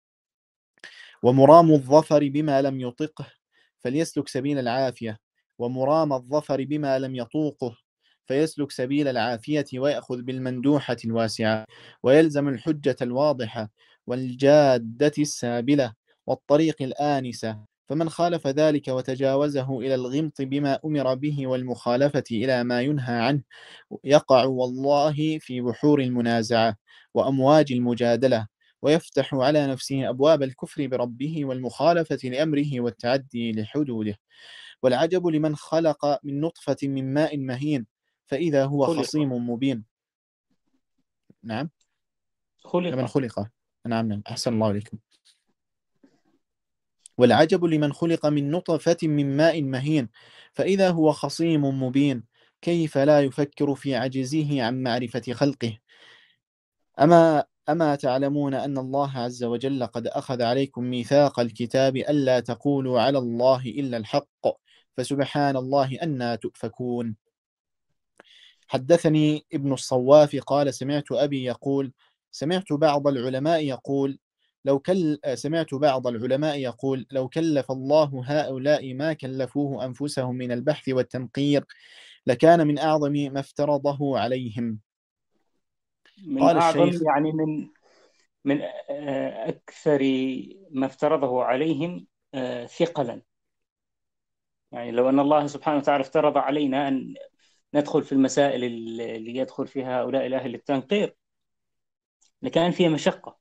ومرام الظفر بما لم يطقه، فليسلك سبيل العافية، ومرام الظفر بما لم يطوقه فيسلك سبيل العافية، ويأخذ بالمندوحة الواسعة، ويلزم الحجة الواضحة والجادة السابلة والطريق الآنسة. فمن خالف ذلك وتجاوزه إلى الغمط بما أمر به والمخالفة إلى ما ينهى عنه يقع والله في بحور المنازعة وأمواج المجادلة، ويفتح على نفسه أبواب الكفر بربه والمخالفة لأمره والتعدي لحدوده. والعجب لمن خلق من نطفة من ماء مهين فإذا هو خلق خصيم مبين. نعم، لمن خلق خلق. نعم نعم، أحسن الله عليكم. والعجب لمن خلق من نطفة من ماء مهين فإذا هو خصيم مبين، كيف لا يفكر في عجزه عن معرفة خلقه؟ أما أما تعلمون أن الله عز وجل قد أخذ عليكم ميثاق الكتاب ألا تقولوا على الله إلا الحق، فسبحان الله أنى تؤفكون. حدثني ابن الصواف قال سمعت أبي يقول سمعت بعض العلماء يقول لو كل سمعت بعض العلماء يقول لو كلف الله هؤلاء ما كلفوه أنفسهم من البحث والتنقير لكان من أعظم ما افترضه عليهم. من قال أعظم، الشيخ يعني من من أكثر ما افترضه عليهم ثقلا. يعني لو أن الله سبحانه وتعالى افترض علينا أن ندخل في المسائل اللي يدخل فيها هؤلاء الأهل التنقير لكان فيها مشقة.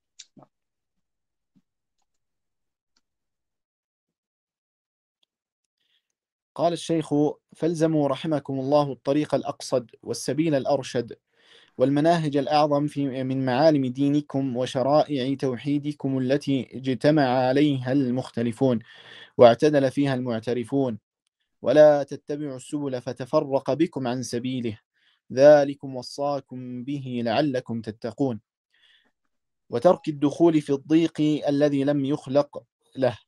قال الشيخ فالزموا رحمكم الله الطريق الأقصد والسبيل الأرشد والمناهج الأعظم في من معالم دينكم وشرائع توحيدكم التي اجتمع عليها المختلفون واعتدل فيها المعترفون، ولا تتبعوا السبل فتفرق بكم عن سبيله، ذلكم وصاكم به لعلكم تتقون. وترك الدخول في الضيق الذي لم يخلق له.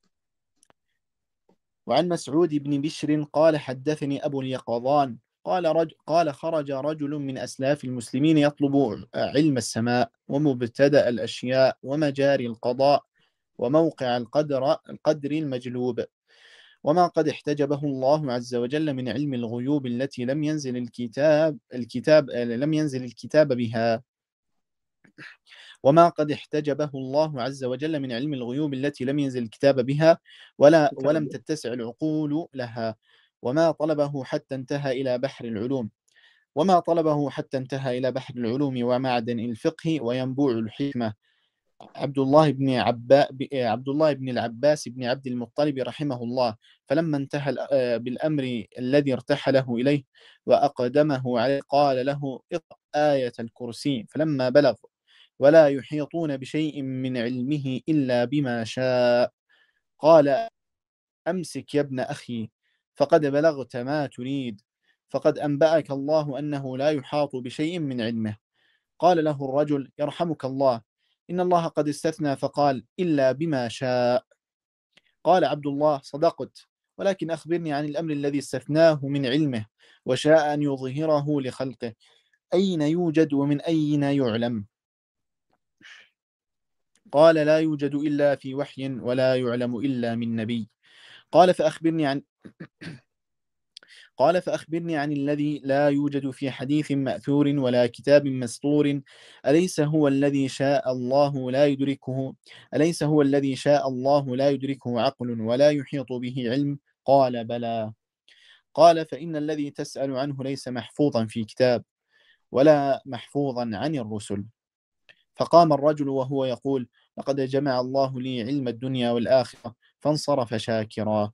وعن مسعود بن بشر قال حدثني أبو اليقظان قال, رج قال خرج رجل من أسلاف المسلمين يطلب علم السماء ومبتدأ الأشياء ومجاري القضاء وموقع القدر, القدر المجلوب، وما قد احتجبه الله عز وجل من علم الغيوب التي لم ينزل الكتاب, الكتاب لم ينزل الكتاب بها وما قد احتجبه الله عز وجل من علم الغيوب التي لم ينزل الكتاب بها ولا ولم تتسع العقول لها، وما طلبه حتى انتهى إلى بحر العلوم وما طلبه حتى انتهى إلى بحر العلوم ومعدن الفقه وينبوع الحكمة. عبد الله بن عبا عبد الله بن العباس بن عبد المطلب رحمه الله، فلما انتهى بالأمر الذي ارتحله إليه وأقدمه عليه قال له اقرأ آية الكرسي، فلما بلغ ولا يحيطون بشيء من علمه إلا بما شاء قال أمسك يا ابن أخي فقد بلغت ما تريد، فقد أنبأك الله أنه لا يحاط بشيء من علمه. قال له الرجل يرحمك الله إن الله قد استثنى فقال إلا بما شاء. قال عبد الله صدقت، ولكن أخبرني عن الأمر الذي استثناه من علمه وشاء أن يظهره لخلقه، أين يوجد ومن أين يعلم؟ قال لا يوجد إلا في وحي ولا يعلم إلا من نبي. قال فأخبرني عن قال فأخبرني عن الذي لا يوجد في حديث مأثور ولا كتاب مسطور. أليس هو الذي شاء الله لا يدركه أليس هو الذي شاء الله لا يدركه عقل ولا يحيط به علم؟ قال بلى. قال فإن الذي تسأل عنه ليس محفوظا في كتاب ولا محفوظا عن الرسل. فقام الرجل وهو يقول لقد جمع الله لي علم الدنيا والآخرة، فانصرف شاكرا.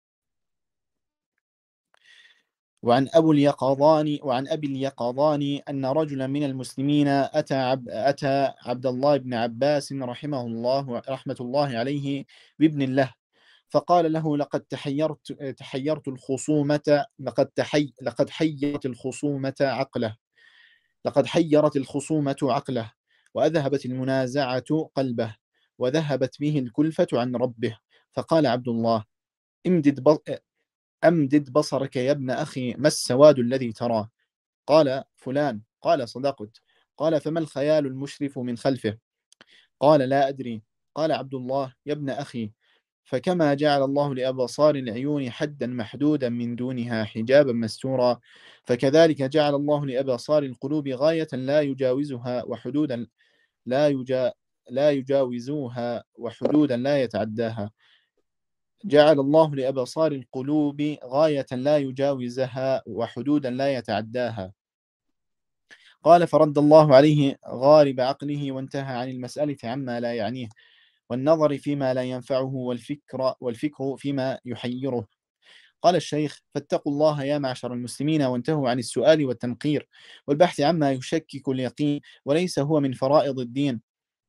وعن أبو اليقظان وعن أبي اليقظان أن رجلا من المسلمين أتى عب أتى عبد الله بن عباس رحمه الله رحمة الله عليه بابن له، فقال له لقد تحيرت تحيرت الخصومة لقد تحي لقد حيرت الخصومة عقله لقد حيرت الخصومة عقله وأذهبت المنازعة قلبه وذهبت به الكلفة عن ربه. فقال عبد الله امدد أمدد بصرك يا ابن أخي، ما السواد الذي تراه؟ قال فلان. قال صدقت. قال فما الخيال المشرف من خلفه؟ قال لا أدري. قال عبد الله يا ابن أخي، فكما جعل الله لأبصار العيون حدا محدودا من دونها حجابا مستورا، فكذلك جعل الله لأبصار القلوب غاية لا يجاوزها وحدودا لا يجا لا يجاوزوها وحدودا لا يتعداها. جعل الله لأبصار القلوب غاية لا يجاوزها وحدودا لا يتعداها. قال فرد الله عليه غارب عقله وانتهى عن المسألة عما لا يعنيه والنظر فيما لا ينفعه والفكر والفكر فيما يحيره. قال الشيخ فاتقوا الله يا معشر المسلمين وانتهوا عن السؤال والتنقير والبحث عما يشكك اليقين وليس هو من فرائض الدين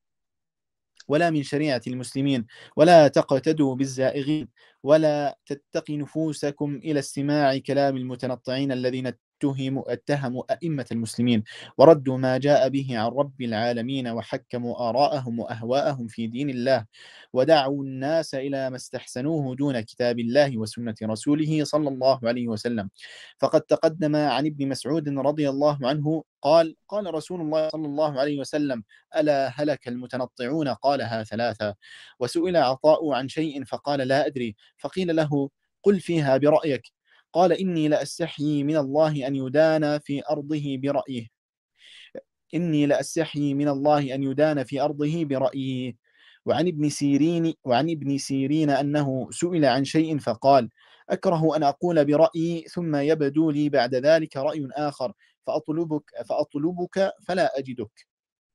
ولا من شريعة المسلمين، ولا تقتدوا بالزائغين، ولا تتقي نفوسكم إلى استماع كلام المتنطعين الذين اتهموا اتهموا أئمة المسلمين وردوا ما جاء به عن رب العالمين وحكموا آراءهم وأهواءهم في دين الله ودعوا الناس إلى ما استحسنوه دون كتاب الله وسنة رسوله صلى الله عليه وسلم. فقد تقدم عن ابن مسعود رضي الله عنه قال قال رسول الله صلى الله عليه وسلم ألا هلك المتنطعون؟ قالها ثلاثة. وسئل عطاء عن شيء فقال لا أدري، فقيل له قل فيها برأيك، قال إني لأستحيي من الله أن يدان في أرضه برأيه إني لأستحيي من الله أن يدان في أرضه برأيه. وعن ابن سيرين وعن ابن سيرين أنه سئل عن شيء فقال أكره أن أقول برأيي ثم يبدو لي بعد ذلك رأي آخر فأطلبك فأطلبك فلا أجدك.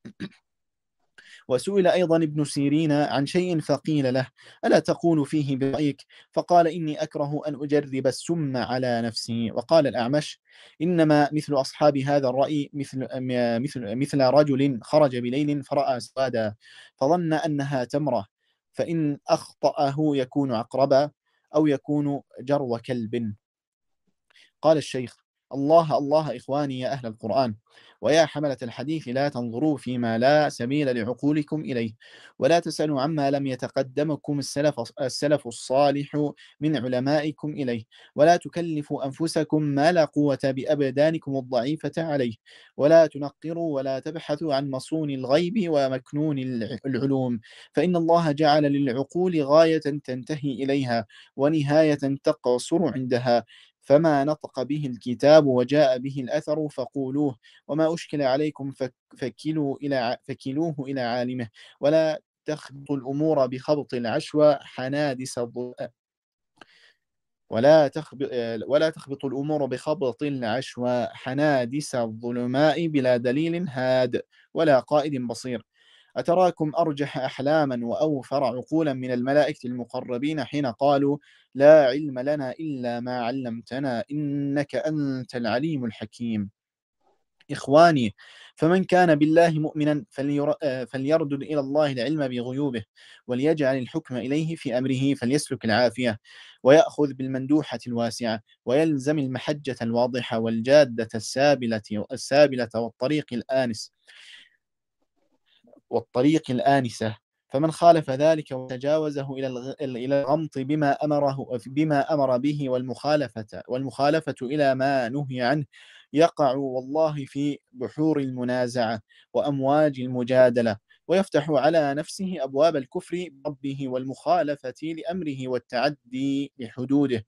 وسئل أيضا ابن سيرين عن شيء فقيل له ألا تقول فيه برأيك؟ فقال إني أكره أن أجرب السم على نفسي. وقال الأعمش إنما مثل أصحاب هذا الرأي مثل, مثل, مثل رجل خرج بليل فرأى سوادا فظن أنها تمرة، فإن أخطأه يكون عقربا أو يكون جرو كلب. قال الشيخ الله الله إخواني يا أهل القرآن ويا حملة الحديث لا تنظروا فيما لا سبيل لعقولكم إليه ولا تسألوا عما لم يتقدمكم السلف, السلف الصالح من علمائكم إليه ولا تكلفوا أنفسكم ما لا قوة بأبدانكم الضعيفة عليه ولا تنقروا ولا تبحثوا عن مصون الغيب ومكنون العلوم، فإن الله جعل للعقول غاية تنتهي إليها ونهاية تقصر عندها، فما نطق به الكتاب وجاء به الأثر فقولوه وما أشكل عليكم فكلوا إلى فكلوه إلى عالمه ولا تخبطوا الأمور بخبط العشوى حنادس ولا تخبط ولا تخبطوا الأمور بخبط العشوى حنادس الظلماء بلا دليل هاد ولا قائد بصير. أتراكم أرجح أحلاما وأوفر عقولا من الملائكة المقربين حين قالوا لا علم لنا إلا ما علمتنا إنك أنت العليم الحكيم. إخواني فمن كان بالله مؤمنا فليردد إلى الله العلم بغيوبه وليجعل الحكم إليه في أمره فليسلك العافية ويأخذ بالمندوحة الواسعة ويلزم المحجة الواضحة والجادة السابلة السابلة والطريق الآنس والطريق الآنسة. فمن خالف ذلك وتجاوزه إلى إلى الغمط بما أمره بما أمر به والمخالفة والمخالفة إلى ما نهي عنه يقع والله في بحور المنازعة وأمواج المجادلة ويفتح على نفسه أبواب الكفر بربه والمخالفة لأمره والتعدي لحدوده.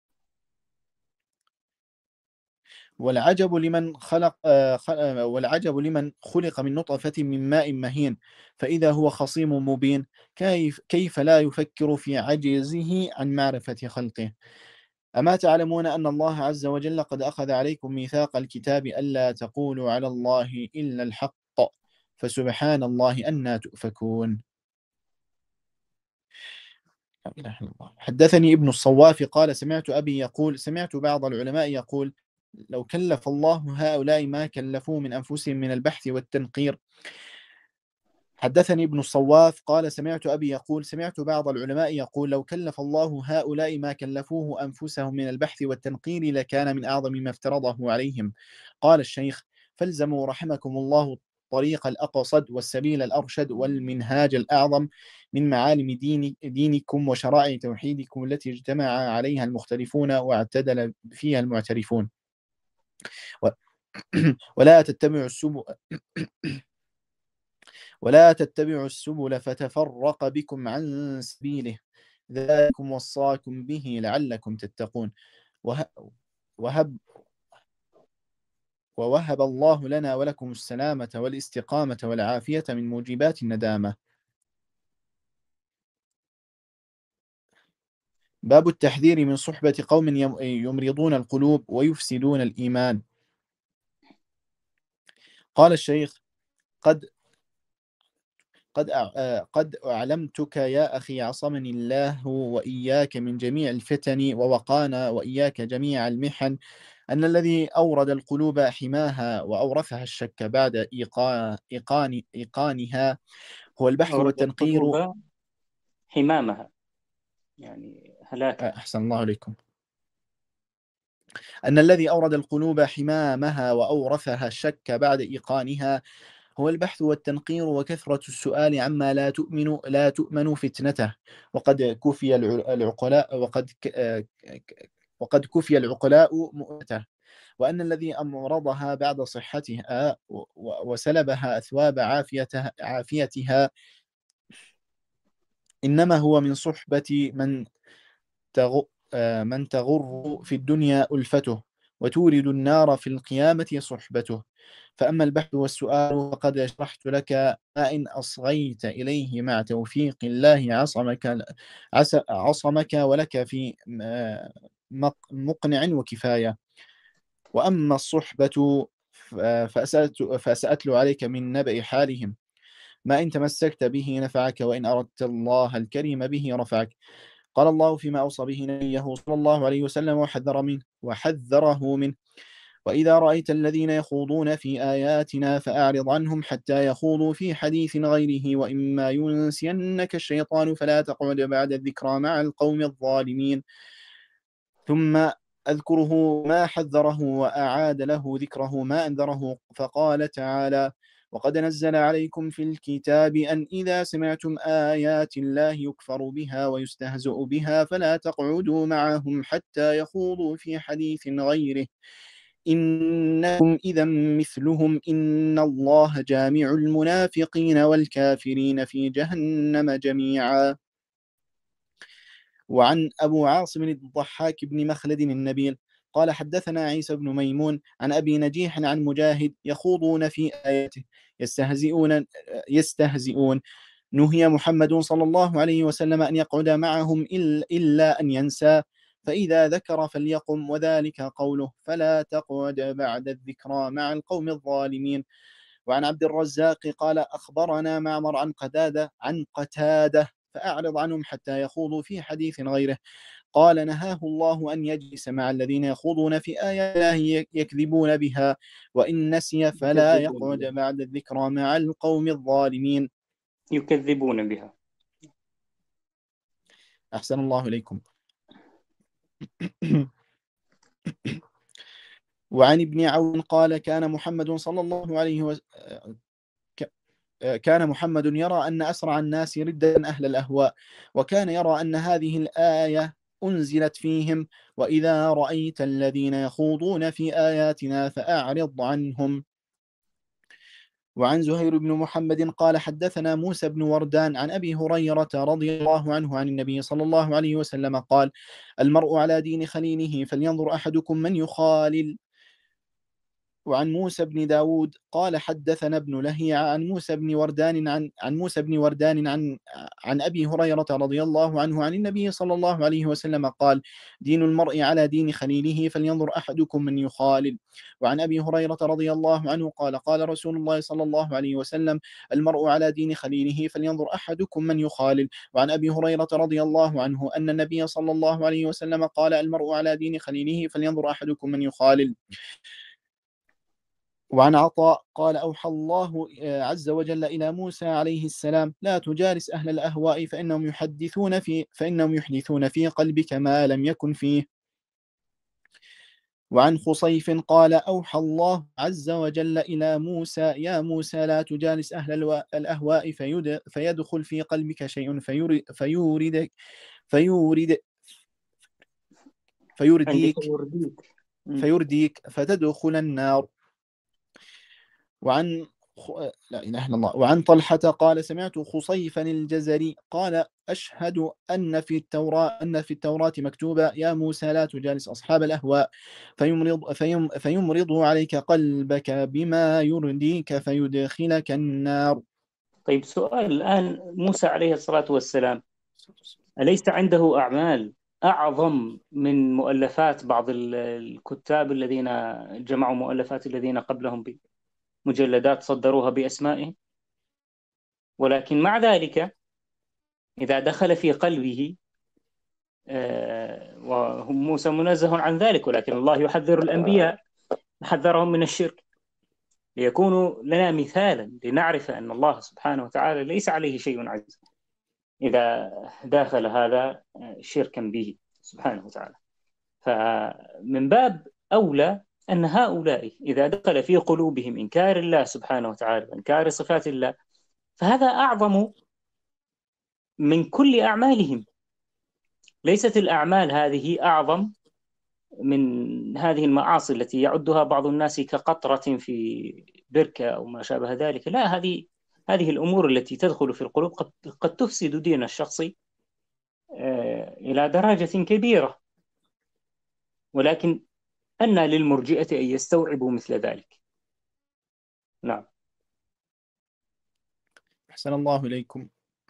والعجب لمن خلق آه، خ- آه، والعجب لمن خلق من نطفة من ماء مهين فإذا هو خصيم مبين. كيف كيف لا يفكر في عجزه عن معرفة خلقه. أما تعلمون أن الله عز وجل قد أخذ عليكم ميثاق الكتاب ألا تقولوا على الله إلا الحق فسبحان الله أنى تؤفكون. لا إله إلا الله. حدثني ابن الصواف قال سمعت أبي يقول سمعت بعض العلماء يقول لو كلف الله هؤلاء ما كلفوا من أنفسهم من البحث والتنقير. حدثني ابن الصواف قال سمعت أبي يقول سمعت بعض العلماء يقول لو كلف الله هؤلاء ما كلفوه أنفسهم من البحث والتنقير لكان من أعظم ما افترضه عليهم. قال الشيخ فالزموا رحمكم الله طريق الأقصد والسبيل الأرشد والمنهاج الأعظم من معالم دين دينكم وشرائع توحيدكم التي اجتمع عليها المختلفون واعتدل فيها المعترفون. ولا تتبعوا السبل ولا تتبعوا السبل فتفرق بكم عن سبيله ذلكم وصاكم به لعلكم تتقون. وهب ووهب الله لنا ولكم السلامة والاستقامة والعافية من موجبات الندامة. باب التحذير من صحبة قوم يمرضون القلوب ويفسدون الإيمان. قال الشيخ قد قد قد أعلمتك يا أخي عصمني الله وإياك من جميع الفتن ووقانا وإياك جميع المحن أن الذي أورد القلوب حماها وأورثها الشك بعد إيقان إيقان إيقانها هو البحث أورد والتنقير. القلوب حمامها يعني هلاكها. أحسن الله عليكم. أن الذي أورد القلوب حمامها وأورثها الشك بعد إيقانها هو البحث والتنقير وكثرة السؤال عما لا تؤمن لا تؤمن فتنته. وقد كفي العقلاء وقد وقد كفي العقلاء مؤنته. وأن الذي أمرضها بعد صحتها وسلبها أثواب عافيتها, عافيتها إنما هو من صحبة من تغ من تغر في الدنيا ألفته وتورد النار في القيامة صحبته. فأما البحث والسؤال فقد شرحت لك ما إن أصغيت إليه مع توفيق الله عصمك عصمك ولك في مقنع وكفاية. وأما الصحبة فسأتلو عليك من نبأ حالهم ما إن تمسكت به نفعك وإن أردت الله الكريم به رفعك. قال الله فيما أوصى به نبيه صلى الله عليه وسلم وحذر منه وحذره منه وإذا رأيت الذين يخوضون في آياتنا فأعرض عنهم حتى يخوضوا في حديث غيره وإما ينسينك الشيطان فلا تقعد بعد الذكرى مع القوم الظالمين. ثم أذكره ما حذره وأعاد له ذكره ما أنذره فقال تعالى وقد نزل عليكم في الكتاب أن إذا سمعتم آيات الله يكفر بها ويستهزأ بها فلا تقعدوا معهم حتى يخوضوا في حديث غيره إنكم إذا مثلهم إن الله جامع المنافقين والكافرين في جهنم جميعا. وعن أبو عاصم الضحاك بن مخلد النبيل قال حدثنا عيسى بن ميمون عن أبي نجيح عن مجاهد يخوضون في آياته يستهزئون يستهزئون نهي محمد صلى الله عليه وسلم أن يقعد معهم إلا أن ينسى فإذا ذكر فليقم وذلك قوله فلا تقعد بعد الذكرى مع القوم الظالمين. وعن عبد الرزاق قال أخبرنا معمر عن قتادة عن قتادة فأعرض عنهم حتى يخوضوا في حديث غيره قال نهاه الله أن يجلس مع الذين يخوضون في آيات الله يكذبون بها وإن نسي فلا يقعد بعد الذكرى مع القوم الظالمين. يكذبون بها. أحسن الله إليكم. وعن ابن عون قال كان محمد صلى الله عليه وسلم كان محمد يرى أن أسرع الناس ردا أهل الأهواء وكان يرى أن هذه الآية أنزلت فيهم وإذا رأيت الذين يخوضون في آياتنا فأعرض عنهم. وعن زهير بن محمد قال حدثنا موسى بن وردان عن أبي هريرة رضي الله عنه عن النبي صلى الله عليه وسلم قال: المرء على دين خليله فلينظر أحدكم من يخالل. وعن موسى بن داود قال حدثنا ابن لهيعة عن موسى بن وردان عن عن موسى بن وردان عن عن أبي هريرة رضي الله عنه عن النبي صلى الله عليه وسلم قال: دين المرء على دين خليله فلينظر أحدكم من يخالل. وعن أبي هريرة رضي الله عنه قال: قال رسول الله صلى الله عليه وسلم: المرء على دين خليله فلينظر أحدكم من يخالل. وعن أبي هريرة رضي الله عنه أن النبي صلى الله عليه وسلم قال: المرء على دين خليله فلينظر أحدكم من يخالل. وعن عطاء قال: أوحى الله عز وجل إلى موسى عليه السلام: لا تجالس أهل الأهواء فإنهم يحدثون في فإنهم يحدثون في قلبك ما لم يكن فيه. وعن خصيف قال: أوحى الله عز وجل إلى موسى: يا موسى لا تجالس أهل الأهواء فيدخل في قلبك شيء فيورد فيورد فيورد فيرديك فيرديك فتدخل النار. وعن لا إله إلا الله. وعن طلحة قال: سمعت خصيفا الجزري قال: أشهد أن في التوراة أن في التوراة مكتوبة: يا موسى لا تجالس أصحاب الأهواء فيمرض فيم فيمرضوا عليك قلبك بما يرديك فيدخلك النار. طيب سؤال الآن، موسى عليه الصلاة والسلام أليس عنده أعمال أعظم من مؤلفات بعض الكتاب الذين جمعوا مؤلفات الذين قبلهم بمجلدات صدروها بأسمائهم؟ ولكن مع ذلك إذا دخل في قلبه، وموسى منزه عن ذلك، ولكن الله يحذر الأنبياء، حذرهم من الشرك ليكونوا لنا مثالا لنعرف أن الله سبحانه وتعالى ليس عليه شيء عزيز إذا داخل هذا شركا به سبحانه وتعالى. فمن باب أولى أن هؤلاء إذا دخل في قلوبهم إنكار الله سبحانه وتعالى وإنكار صفات الله، فهذا أعظم من كل أعمالهم. ليست الأعمال هذه أعظم من هذه المعاصي التي يعدها بعض الناس كقطرة في بركة أو ما شابه ذلك. لا، هذه هذه الأمور التي تدخل في القلوب قد, قد تفسد دين الشخص إلى درجة كبيرة. ولكن أن للمرجئة أن يستوعبوا مثل ذلك. نعم. أحسن الله إليكم.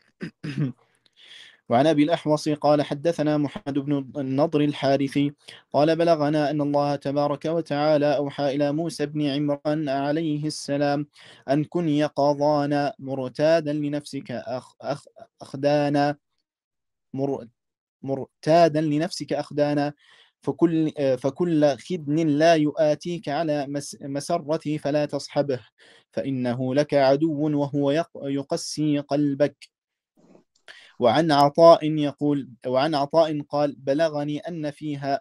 وعن أبي الأحوص قال: حدثنا محمد بن النضر الحارثي قال: بلغنا أن الله تبارك وتعالى أوحى إلى موسى بن عمران عليه السلام: أن كن يقظانا مرتادا لنفسك أخ أخ أخدانا مر مرتادا لنفسك أخدانا فكل فكل خدن لا يؤاتيك على مسرته فلا تصحبه فإنه لك عدو وهو يقسي قلبك. وعن عطاء يقول وعن عطاء قال: بلغني أن فيها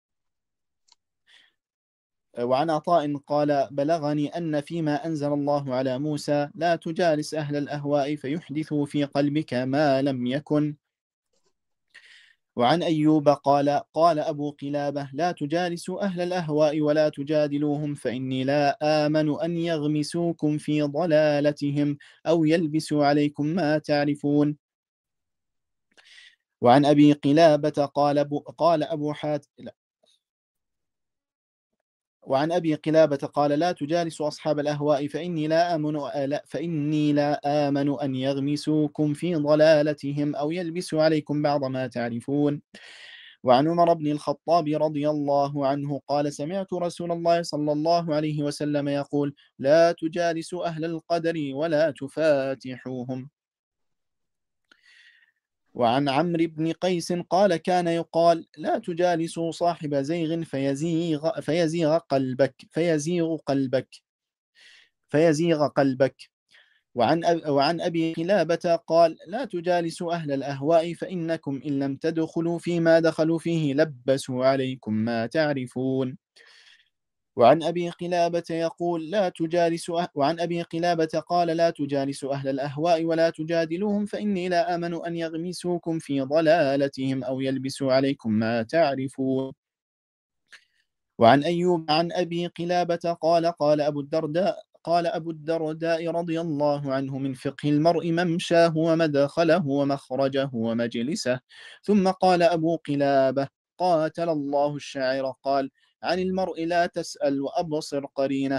وعن عطاء قال: بلغني أن فيما أنزل الله على موسى: لا تجالس أهل الأهواء فيحدثوا في قلبك ما لم يكن. وعن أيوب قال: قال أبو قلابة: لا تجالسوا أهل الأهواء ولا تجادلوهم فإني لا آمن أن يغمسوكم في ضلالتهم أو يلبسوا عليكم ما تعرفون. وعن أبي قلابة قال أبو, قال أبو حاتم وعن أبي قلابة قال: لا تجالسوا أصحاب الأهواء فإني لا آمن فإني لا آمن أن يغمسوكم في ضلالتهم أو يلبسوا عليكم بعض ما تعرفون. وعن عمر بن الخطاب رضي الله عنه قال: سمعت رسول الله صلى الله عليه وسلم يقول: لا تجالسوا أهل القدر ولا تفاتحوهم. وعن عمرو بن قيس قال: كان يقال: لا تجالسوا صاحب زيغ فيزيغ فيزيغ قلبك فيزيغ قلبك فيزيغ قلبك. وعن أب وعن أبي قلابة قال: لا تجالسوا أهل الأهواء فإنكم إن لم تدخلوا فيما دخلوا فيه لبسوا عليكم ما تعرفون. وعن أبي قلابة يقول: لا تجالسوا أه... وعن أبي قلابة قال: لا تجالسوا أهل الأهواء ولا تجادلوهم فإني لا آمن أن يغمسوكم في ضلالتهم أو يلبسوا عليكم ما تعرفون. وعن أيوب عن أبي قلابة قال: قال أبو الدرداء قال أبو الدرداء رضي الله عنه: من فقه المرء ممشاه ومدخله ومخرجه ومجلسه. ثم قال أبو قلابة: قاتل الله الشاعر، قال: عن المرء لا تسأل وأبصر قرينه.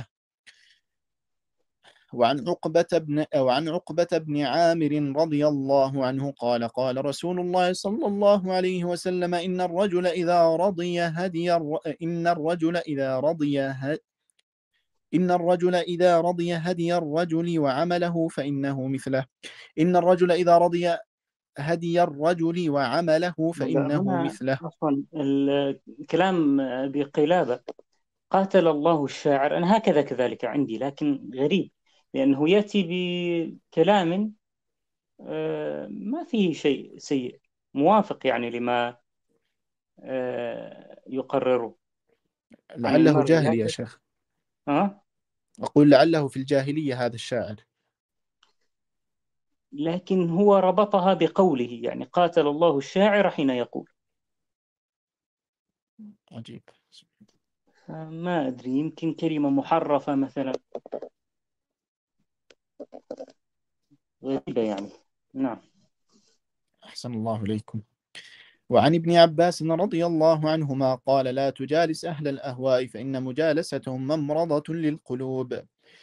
وعن عقبة بن وعن عقبة بن عامر رضي الله عنه قال: قال رسول الله صلى الله عليه وسلم: إن الرجل إذا رضي هدي الر... إن الرجل إذا رضي ه... إن الرجل إذا رضي هدي الرجل وعمله فإنه مثله. إن الرجل إذا رضي هدي الرجل وعمله فإنه هنا مثله. عفوا، الكلام بقلابة قاتل الله الشاعر، أنا هكذا كذلك عندي، لكن غريب لأنه يأتي بكلام آه، ما فيه شيء سيء، موافق يعني لما آه، يقرره. عن لعله المرء جاهل لا يا تس- شيخ. أه؟ أقول لعله في الجاهلية هذا الشاعر. لكن هو ربطها بقوله، يعني قاتل الله الشاعر حين يقول. عجيب. ما أدري، يمكن كلمة محرفة مثلا، غريبة يعني. نعم. أحسن الله إليكم. وعن ابن عباس رضي الله عنهما قال: لا تجالس أهل الأهواء فإن مجالستهم ممرضة للقلوب.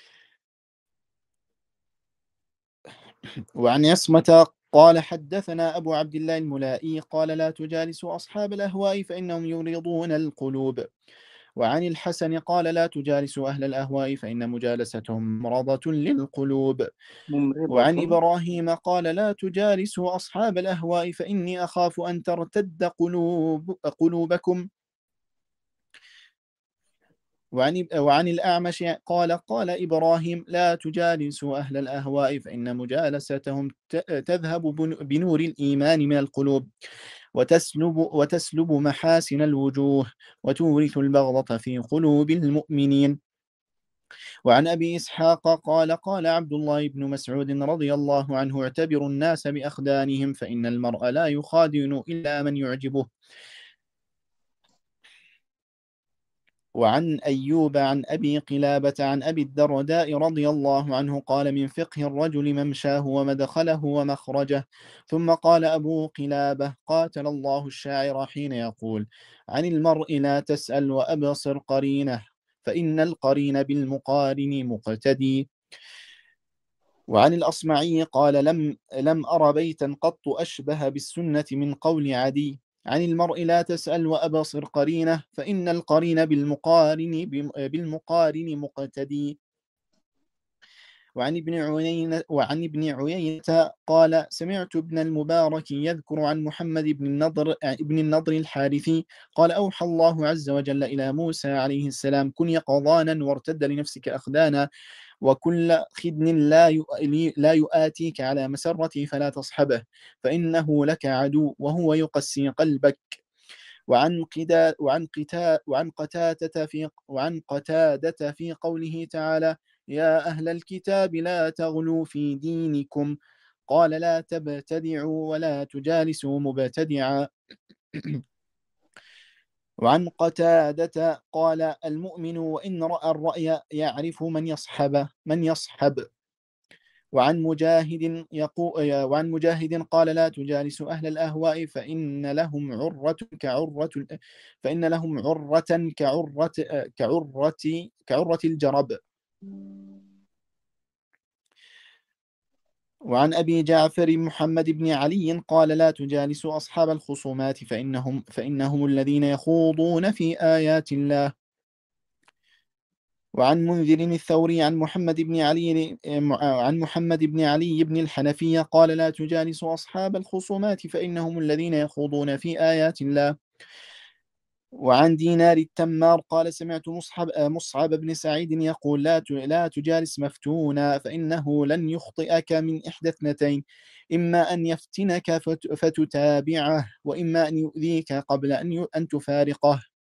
وعن عصمة قال: حدثنا أبو عبد الله الملائي قال: لا تجالسوا أصحاب الأهواء فإنهم يمرضون القلوب. وعن الحسن قال: لا تجالسوا أهل الأهواء فإن مجالستهم مرضة للقلوب. وعن ممرضة. إبراهيم قال: لا تجالسوا أصحاب الأهواء فإني أخاف أن ترتد قلوب قلوبكم. وعن وعن الأعمش قال: قال إبراهيم: لا تجالسوا أهل الأهواء فإن مجالستهم تذهب بنور الإيمان من القلوب وتسلب وتسلب محاسن الوجوه وتورث البغضة في قلوب المؤمنين. وعن أبي إسحاق قال: قال عبد الله بن مسعود رضي الله عنه: اعتبروا الناس بأخدانهم فإن المرء لا يخادن إلا من يعجبه. وعن أيوب عن أبي قلابة عن أبي الدرداء رضي الله عنه قال: من فقه الرجل ممشاه ومدخله ومخرجه. ثم قال أبو قلابة: قاتل الله الشاعر حين يقول: عن المرء لا تسأل وأبصر قرينه فإن القرين بالمقارن مقتدي. وعن الأصمعي قال: لم لم أر بيتا قط أشبه بالسنة من قول عدي: عن المرء لا تسأل وأبصر قرينه فإن القرين بالمقارن بالمقارن مقتدي. وعن ابن عيينة وعن ابن عيينة قال: سمعت ابن المبارك يذكر عن محمد بن النضر ابن النضر الحارثي قال: أوحى الله عز وجل إلى موسى عليه السلام: كن يقظانا وارتد لنفسك أخدانا، وكل خدن لا لا يؤاتيك على مسرته فلا تصحبه فإنه لك عدو وهو يقسي قلبك. وعن قدا وعن قتا وعن قتادة في وعن قتادة في قوله تعالى: يا أهل الكتاب لا تغلوا في دينكم، قال: لا تبتدعوا ولا تجالسوا مبتدعا. وعن قتادة قال: المؤمن وإن رأى الرأي يعرف من يصحب من يصحب. وعن مجاهد يقول وعن مجاهد قال: لا تجالس أهل الأهواء فإن لهم عرة كعرة فإن لهم عرة كعرة كعرة كعرة الجرب. وعن أبي جعفر محمد بن علي قال: لا تجالسوا أصحاب الخصومات فإنهم فإنهم الذين يخوضون في آيات الله. وعن منذر الثوري عن محمد بن علي عن محمد بن علي بن الحنفية قال: لا تجالسوا أصحاب الخصومات فإنهم الذين يخوضون في آيات الله. وعن دينار التمار قال: سمعت مصعب مصعب بن سعيد يقول: لا لا تجالس مفتونا فإنه لن يخطئك من إحدى اثنتين: إما أن يفتنك فتتابعه، وإما أن يؤذيك قبل أن أن تفارقه.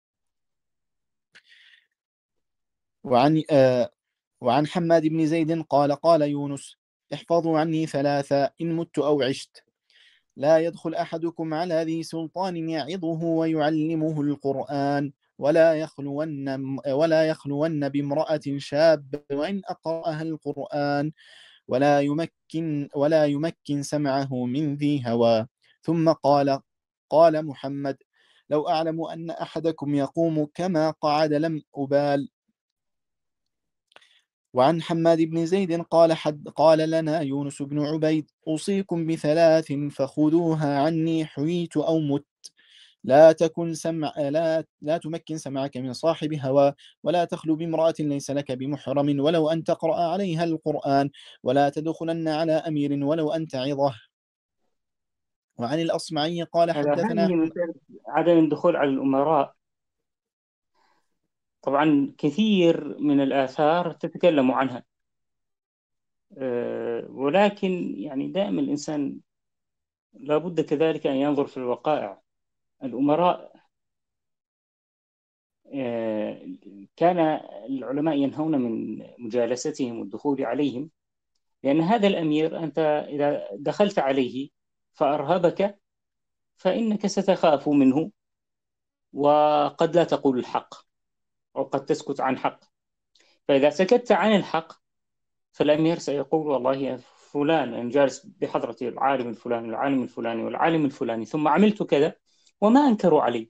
وعن آه وعن حماد بن زيد قال: قال يونس: احفظوا عني ثلاثة إن مت أو عشت: لا يدخل أحدكم على ذي سلطان يعظه ويعلمه القرآن، ولا يخلون ولا يخلون بامرأة شابة وإن أقرأها القرآن ولا يمكن ولا يمكن سمعه من ذي هوى. ثم قال قال محمد: لو أعلم أن أحدكم يقوم كما قعد لم أبال. وعن حماد بن زيد قال حد قال لنا يونس بن عبيد: أوصيكم بثلاث فخذوها عني حييت أو مت. لا تكن سمع لا لا تمكن سمعك من صاحب هوى، ولا تخلو بامرأة ليس لك بمحرم ولو أن تقرأ عليها القرآن، ولا تدخلن على أمير ولو أن تعظه. وعن الأصمعي قال هذا حدثنا هذه حم... مسألة عدم الدخول على الأمراء. طبعا كثير من الآثار تتكلم عنها، أه، ولكن يعني دائما الإنسان لابد كذلك أن ينظر في الوقائع. الأمراء أه، كان العلماء ينهون من مجالستهم والدخول عليهم، لأن هذا الأمير أنت إذا دخلت عليه فأرهبك فإنك ستخاف منه، وقد لا تقول الحق أو قد تسكت عن حق. فإذا سكت عن الحق فالأمير سيقول والله يا فلان أنا جالس بحضرة العالم الفلاني والعالم الفلاني والعالم الفلاني ثم عملت كذا وما أنكروا علي،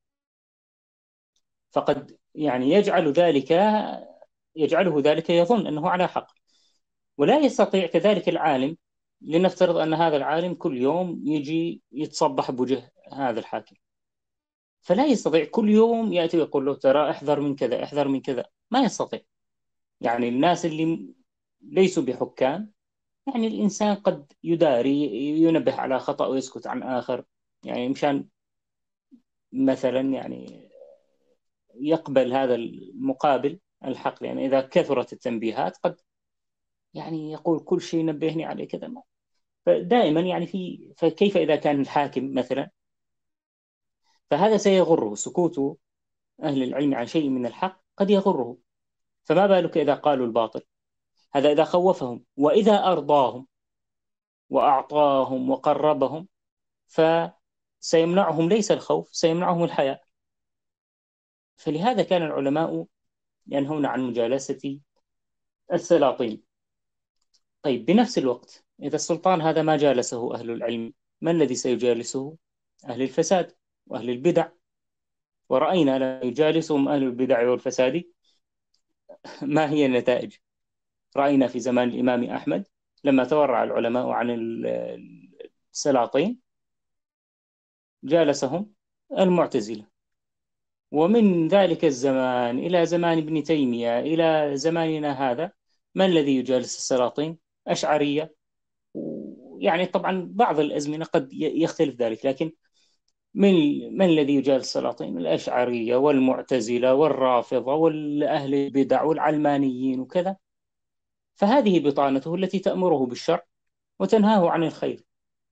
فقد يعني يجعل ذلك يجعله ذلك يظن أنه على حق. ولا يستطيع كذلك العالم، لنفترض أن هذا العالم كل يوم يجي يتصبح بوجه هذا الحاكم، فلا يستطيع كل يوم يأتي ويقول له ترى احذر من كذا احذر من كذا، ما يستطيع. يعني الناس اللي ليسوا بحكام، يعني الإنسان قد يداري ينبه على خطأ ويسكت عن آخر، يعني مشان مثلا يعني يقبل هذا المقابل الحق، لأن إذا كثرت التنبيهات قد يعني يقول كل شيء نبهني عليه كذا ما. فدائما يعني في فكيف إذا كان الحاكم مثلا، فهذا سيغره سكوت أهل العلم عن شيء من الحق، قد يغره، فما بالك إذا قالوا الباطل. هذا إذا خوفهم، وإذا أرضاهم وأعطاهم وقربهم فسيمنعهم ليس الخوف، سيمنعهم الحياء. فلهذا كان العلماء ينهون عن مجالسة السلاطين. طيب بنفس الوقت إذا السلطان هذا ما جالسه أهل العلم، ما الذي سيجالسه؟ أهل الفساد وأهل البدع. ورأينا لا يجالسهم أهل البدع والفساد ما هي النتائج. رأينا في زمان الإمام أحمد لما تورع العلماء عن السلاطين جالسهم المعتزلة. ومن ذلك الزمان إلى زمان ابن تيمية إلى زماننا هذا ما الذي يجالس السلاطين؟ أشعرية. يعني طبعا بعض الأزمنة قد يختلف ذلك، لكن من من الذي يجالس السلاطين؟ الأشعرية والمعتزلة والرافضة والأهل البدع والعلمانيين وكذا. فهذه بطانته التي تأمره بالشر وتنهاه عن الخير.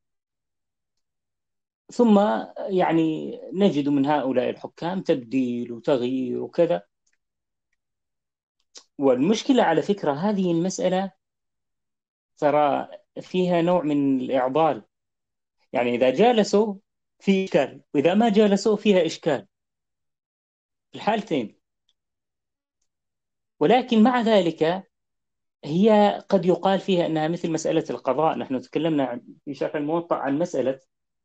ثم يعني نجد من هؤلاء الحكام تبديل وتغيير وكذا. والمشكلة على فكرة هذه المسألة ترى فيها نوع من الإعضال، يعني إذا جالسوا في إشكال، وإذا ما جالسوا فيها إشكال في الحالتين. ولكن مع ذلك هي قد يقال فيها أنها مثل مسألة القضاء. نحن تكلمنا في شرح الموطأ عن مسألة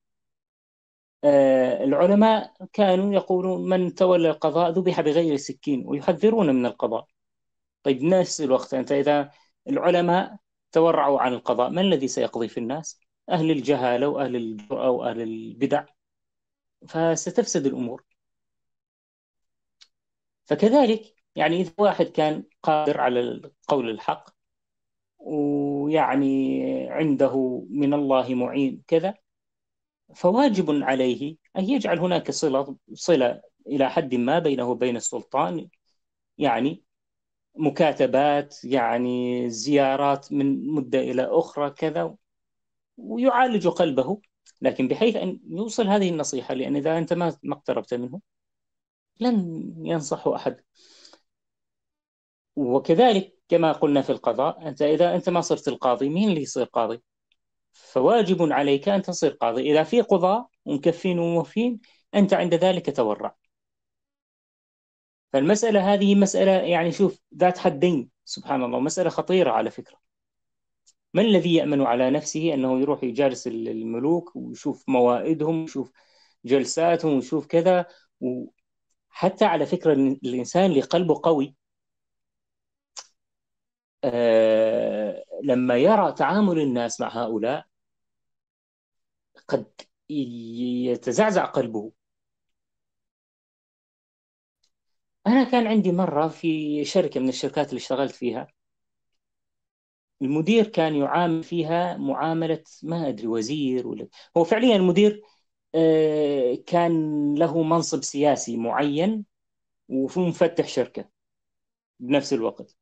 آه، العلماء كانوا يقولون من تولى القضاء ذبح بغير سكين، ويحذرون من القضاء. طيب نفس الوقت أنت إذا العلماء تورعوا عن القضاء، ما الذي سيقضي في الناس؟ أهل الجهالة وأهل الجرأة وأهل البدع، فستفسد الأمور. فكذلك يعني إذا واحد كان قادر على القول الحق ويعني عنده من الله معين كذا، فواجب عليه أن يجعل هناك صلة صلة إلى حد ما بينه وبين السلطان، يعني مكاتبات، يعني زيارات من مدة إلى أخرى كذا، ويعالج قلبه، لكن بحيث أن يوصل هذه النصيحة، لأن إذا أنت ما ما اقتربت منه لن ينصحه أحد. وكذلك كما قلنا في القضاء، أنت إذا أنت ما صرت القاضي مين اللي يصير قاضي؟ فواجب عليك أن تصير قاضي. إذا في قضاة ومكفين وموفين أنت عند ذلك تورع. فالمسألة هذه مسألة يعني شوف ذات حدين، سبحان الله، مسألة خطيرة على فكرة. من الذي يأمن على نفسه أنه يروح يجالس الملوك ويشوف موائدهم ويشوف جلساتهم ويشوف كذا؟ وحتى على فكرة الإنسان اللي قلبه قوي آه لما يرى تعامل الناس مع هؤلاء قد يتزعزع قلبه. أنا كان عندي مرة في شركة من الشركات اللي اشتغلت فيها، المدير كان يعامل فيها معاملة ما أدري وزير ولا هو فعليا المدير آه، كان له منصب سياسي معين وهو مفتح شركة بنفس الوقت.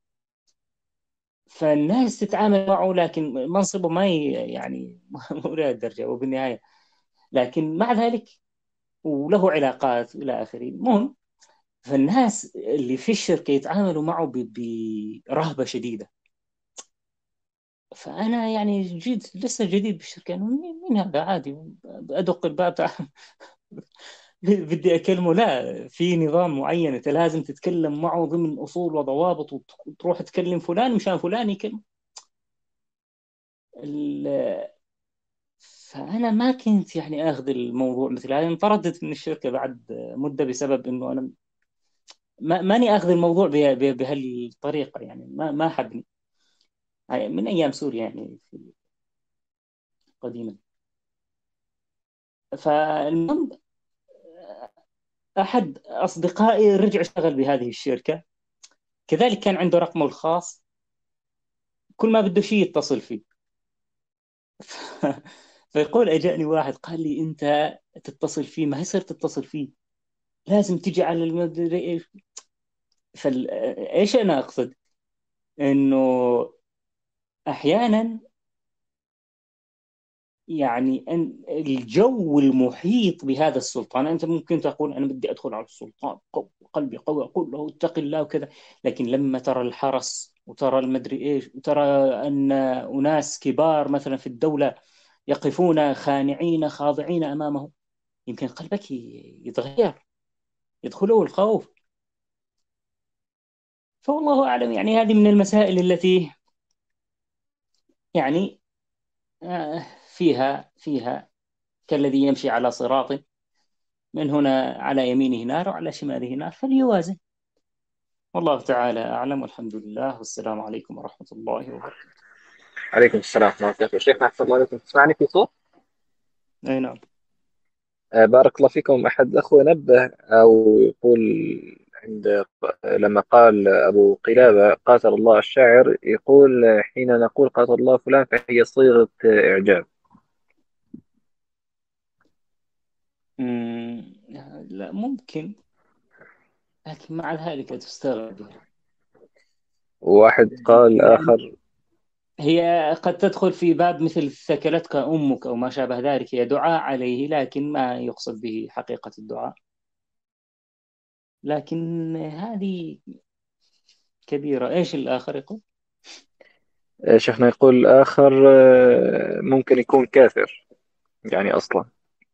فالناس تتعامل معه لكن منصبه ما ي- يعني مو لهالدرجة وبالنهاية، لكن مع ذلك وله علاقات إلى آخره. المهم فالناس اللي في الشركة يتعاملوا معه ب- برهبة شديدة. فأنا يعني جيت لسه جديد بالشركة، يعني مين مين هذا؟ عادي أدق الباب تعال بدي أكلمه. لا، في نظام معين أنت لازم تتكلم معه ضمن أصول وضوابط، وتروح تكلم فلان مشان فلان يكلم ال- فأنا ما كنت يعني آخذ الموضوع مثل هذا. انطردت من الشركة بعد مدة بسبب إنه أنا ما ماني آخذ الموضوع به- به- بهالطريقة، يعني ما ما حبني. هاي من أيام سوريا يعني في- قديما. فالمهم أحد أصدقائي رجع اشتغل بهذه الشركة، كذلك كان عنده رقمه الخاص، كل ما بده شيء يتصل فيه. فيقول أجاني واحد قال لي أنت تتصل فيه، ما يصير تتصل فيه، لازم تجي على المدري إيش. فال... إيش أنا أقصد؟ إنه أحيانا يعني أن الجو المحيط بهذا السلطان، أنت ممكن تقول أنا بدي أدخل على السلطان قو- قلبي قوي أقول له اتق الله وكذا، لكن لما ترى الحرس وترى المدري إيش وترى أن أناس كبار مثلا في الدولة يقفون خانعين خاضعين أمامه، يمكن قلبك ي- يتغير، يدخله الخوف. فوالله أعلم، يعني هذه من المسائل التي يعني آه، فيها فيها كالذي يمشي على صراط من هنا على يمينه نار وعلى شماله نار فليوازن. والله تعالى أعلم، والحمد لله، والسلام عليكم ورحمة الله وبركاته. عليكم السلام ورحمة الله وبركاته. شيخنا أحسن الله عليكم، تسمعني في صوت؟ أي نعم. آه، بارك الله فيكم. أحد الأخوة نبه أو يقول عند لما قال أبو قلابة قاتل الله الشاعر، يقول حين نقول قاتل الله فلان فهي صيغة إعجاب. مم، لا ممكن، لكن مع ذلك تستغرب يعني. وواحد قال يعني آخر هي قد تدخل في باب مثل ثكلتك أمك أو ما شابه ذلك، هي دعاء عليه لكن ما يقصد به حقيقة الدعاء. لكن هذه كبيرة. إيش الآخر يقول؟ آه، شيخنا يقول آخر آه، ممكن يكون كافر يعني أصلا.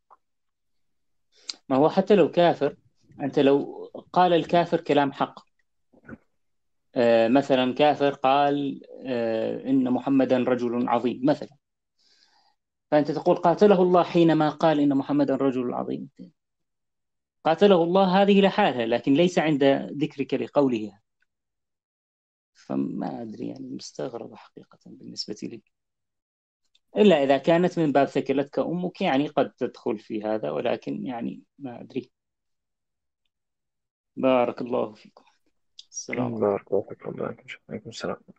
ما هو حتى لو كافر، أنت لو قال الكافر كلام حق، آه، مثلا كافر قال آه، إن محمدا رجل عظيم مثلا، فأنت تقول قاتله الله حينما قال إن محمدا رجل عظيم. قاتله الله هذه لحالها، لكن ليس عند ذكرك لقوله. فما أدري يعني، مستغرب حقيقة بالنسبة لي، إلا إذا كانت من باب ثكلتك أمك، يعني قد تدخل في هذا، ولكن يعني ما أدري. بارك الله فيكم. السلام عليكم. بارك الله فيكم. عليكم السلام.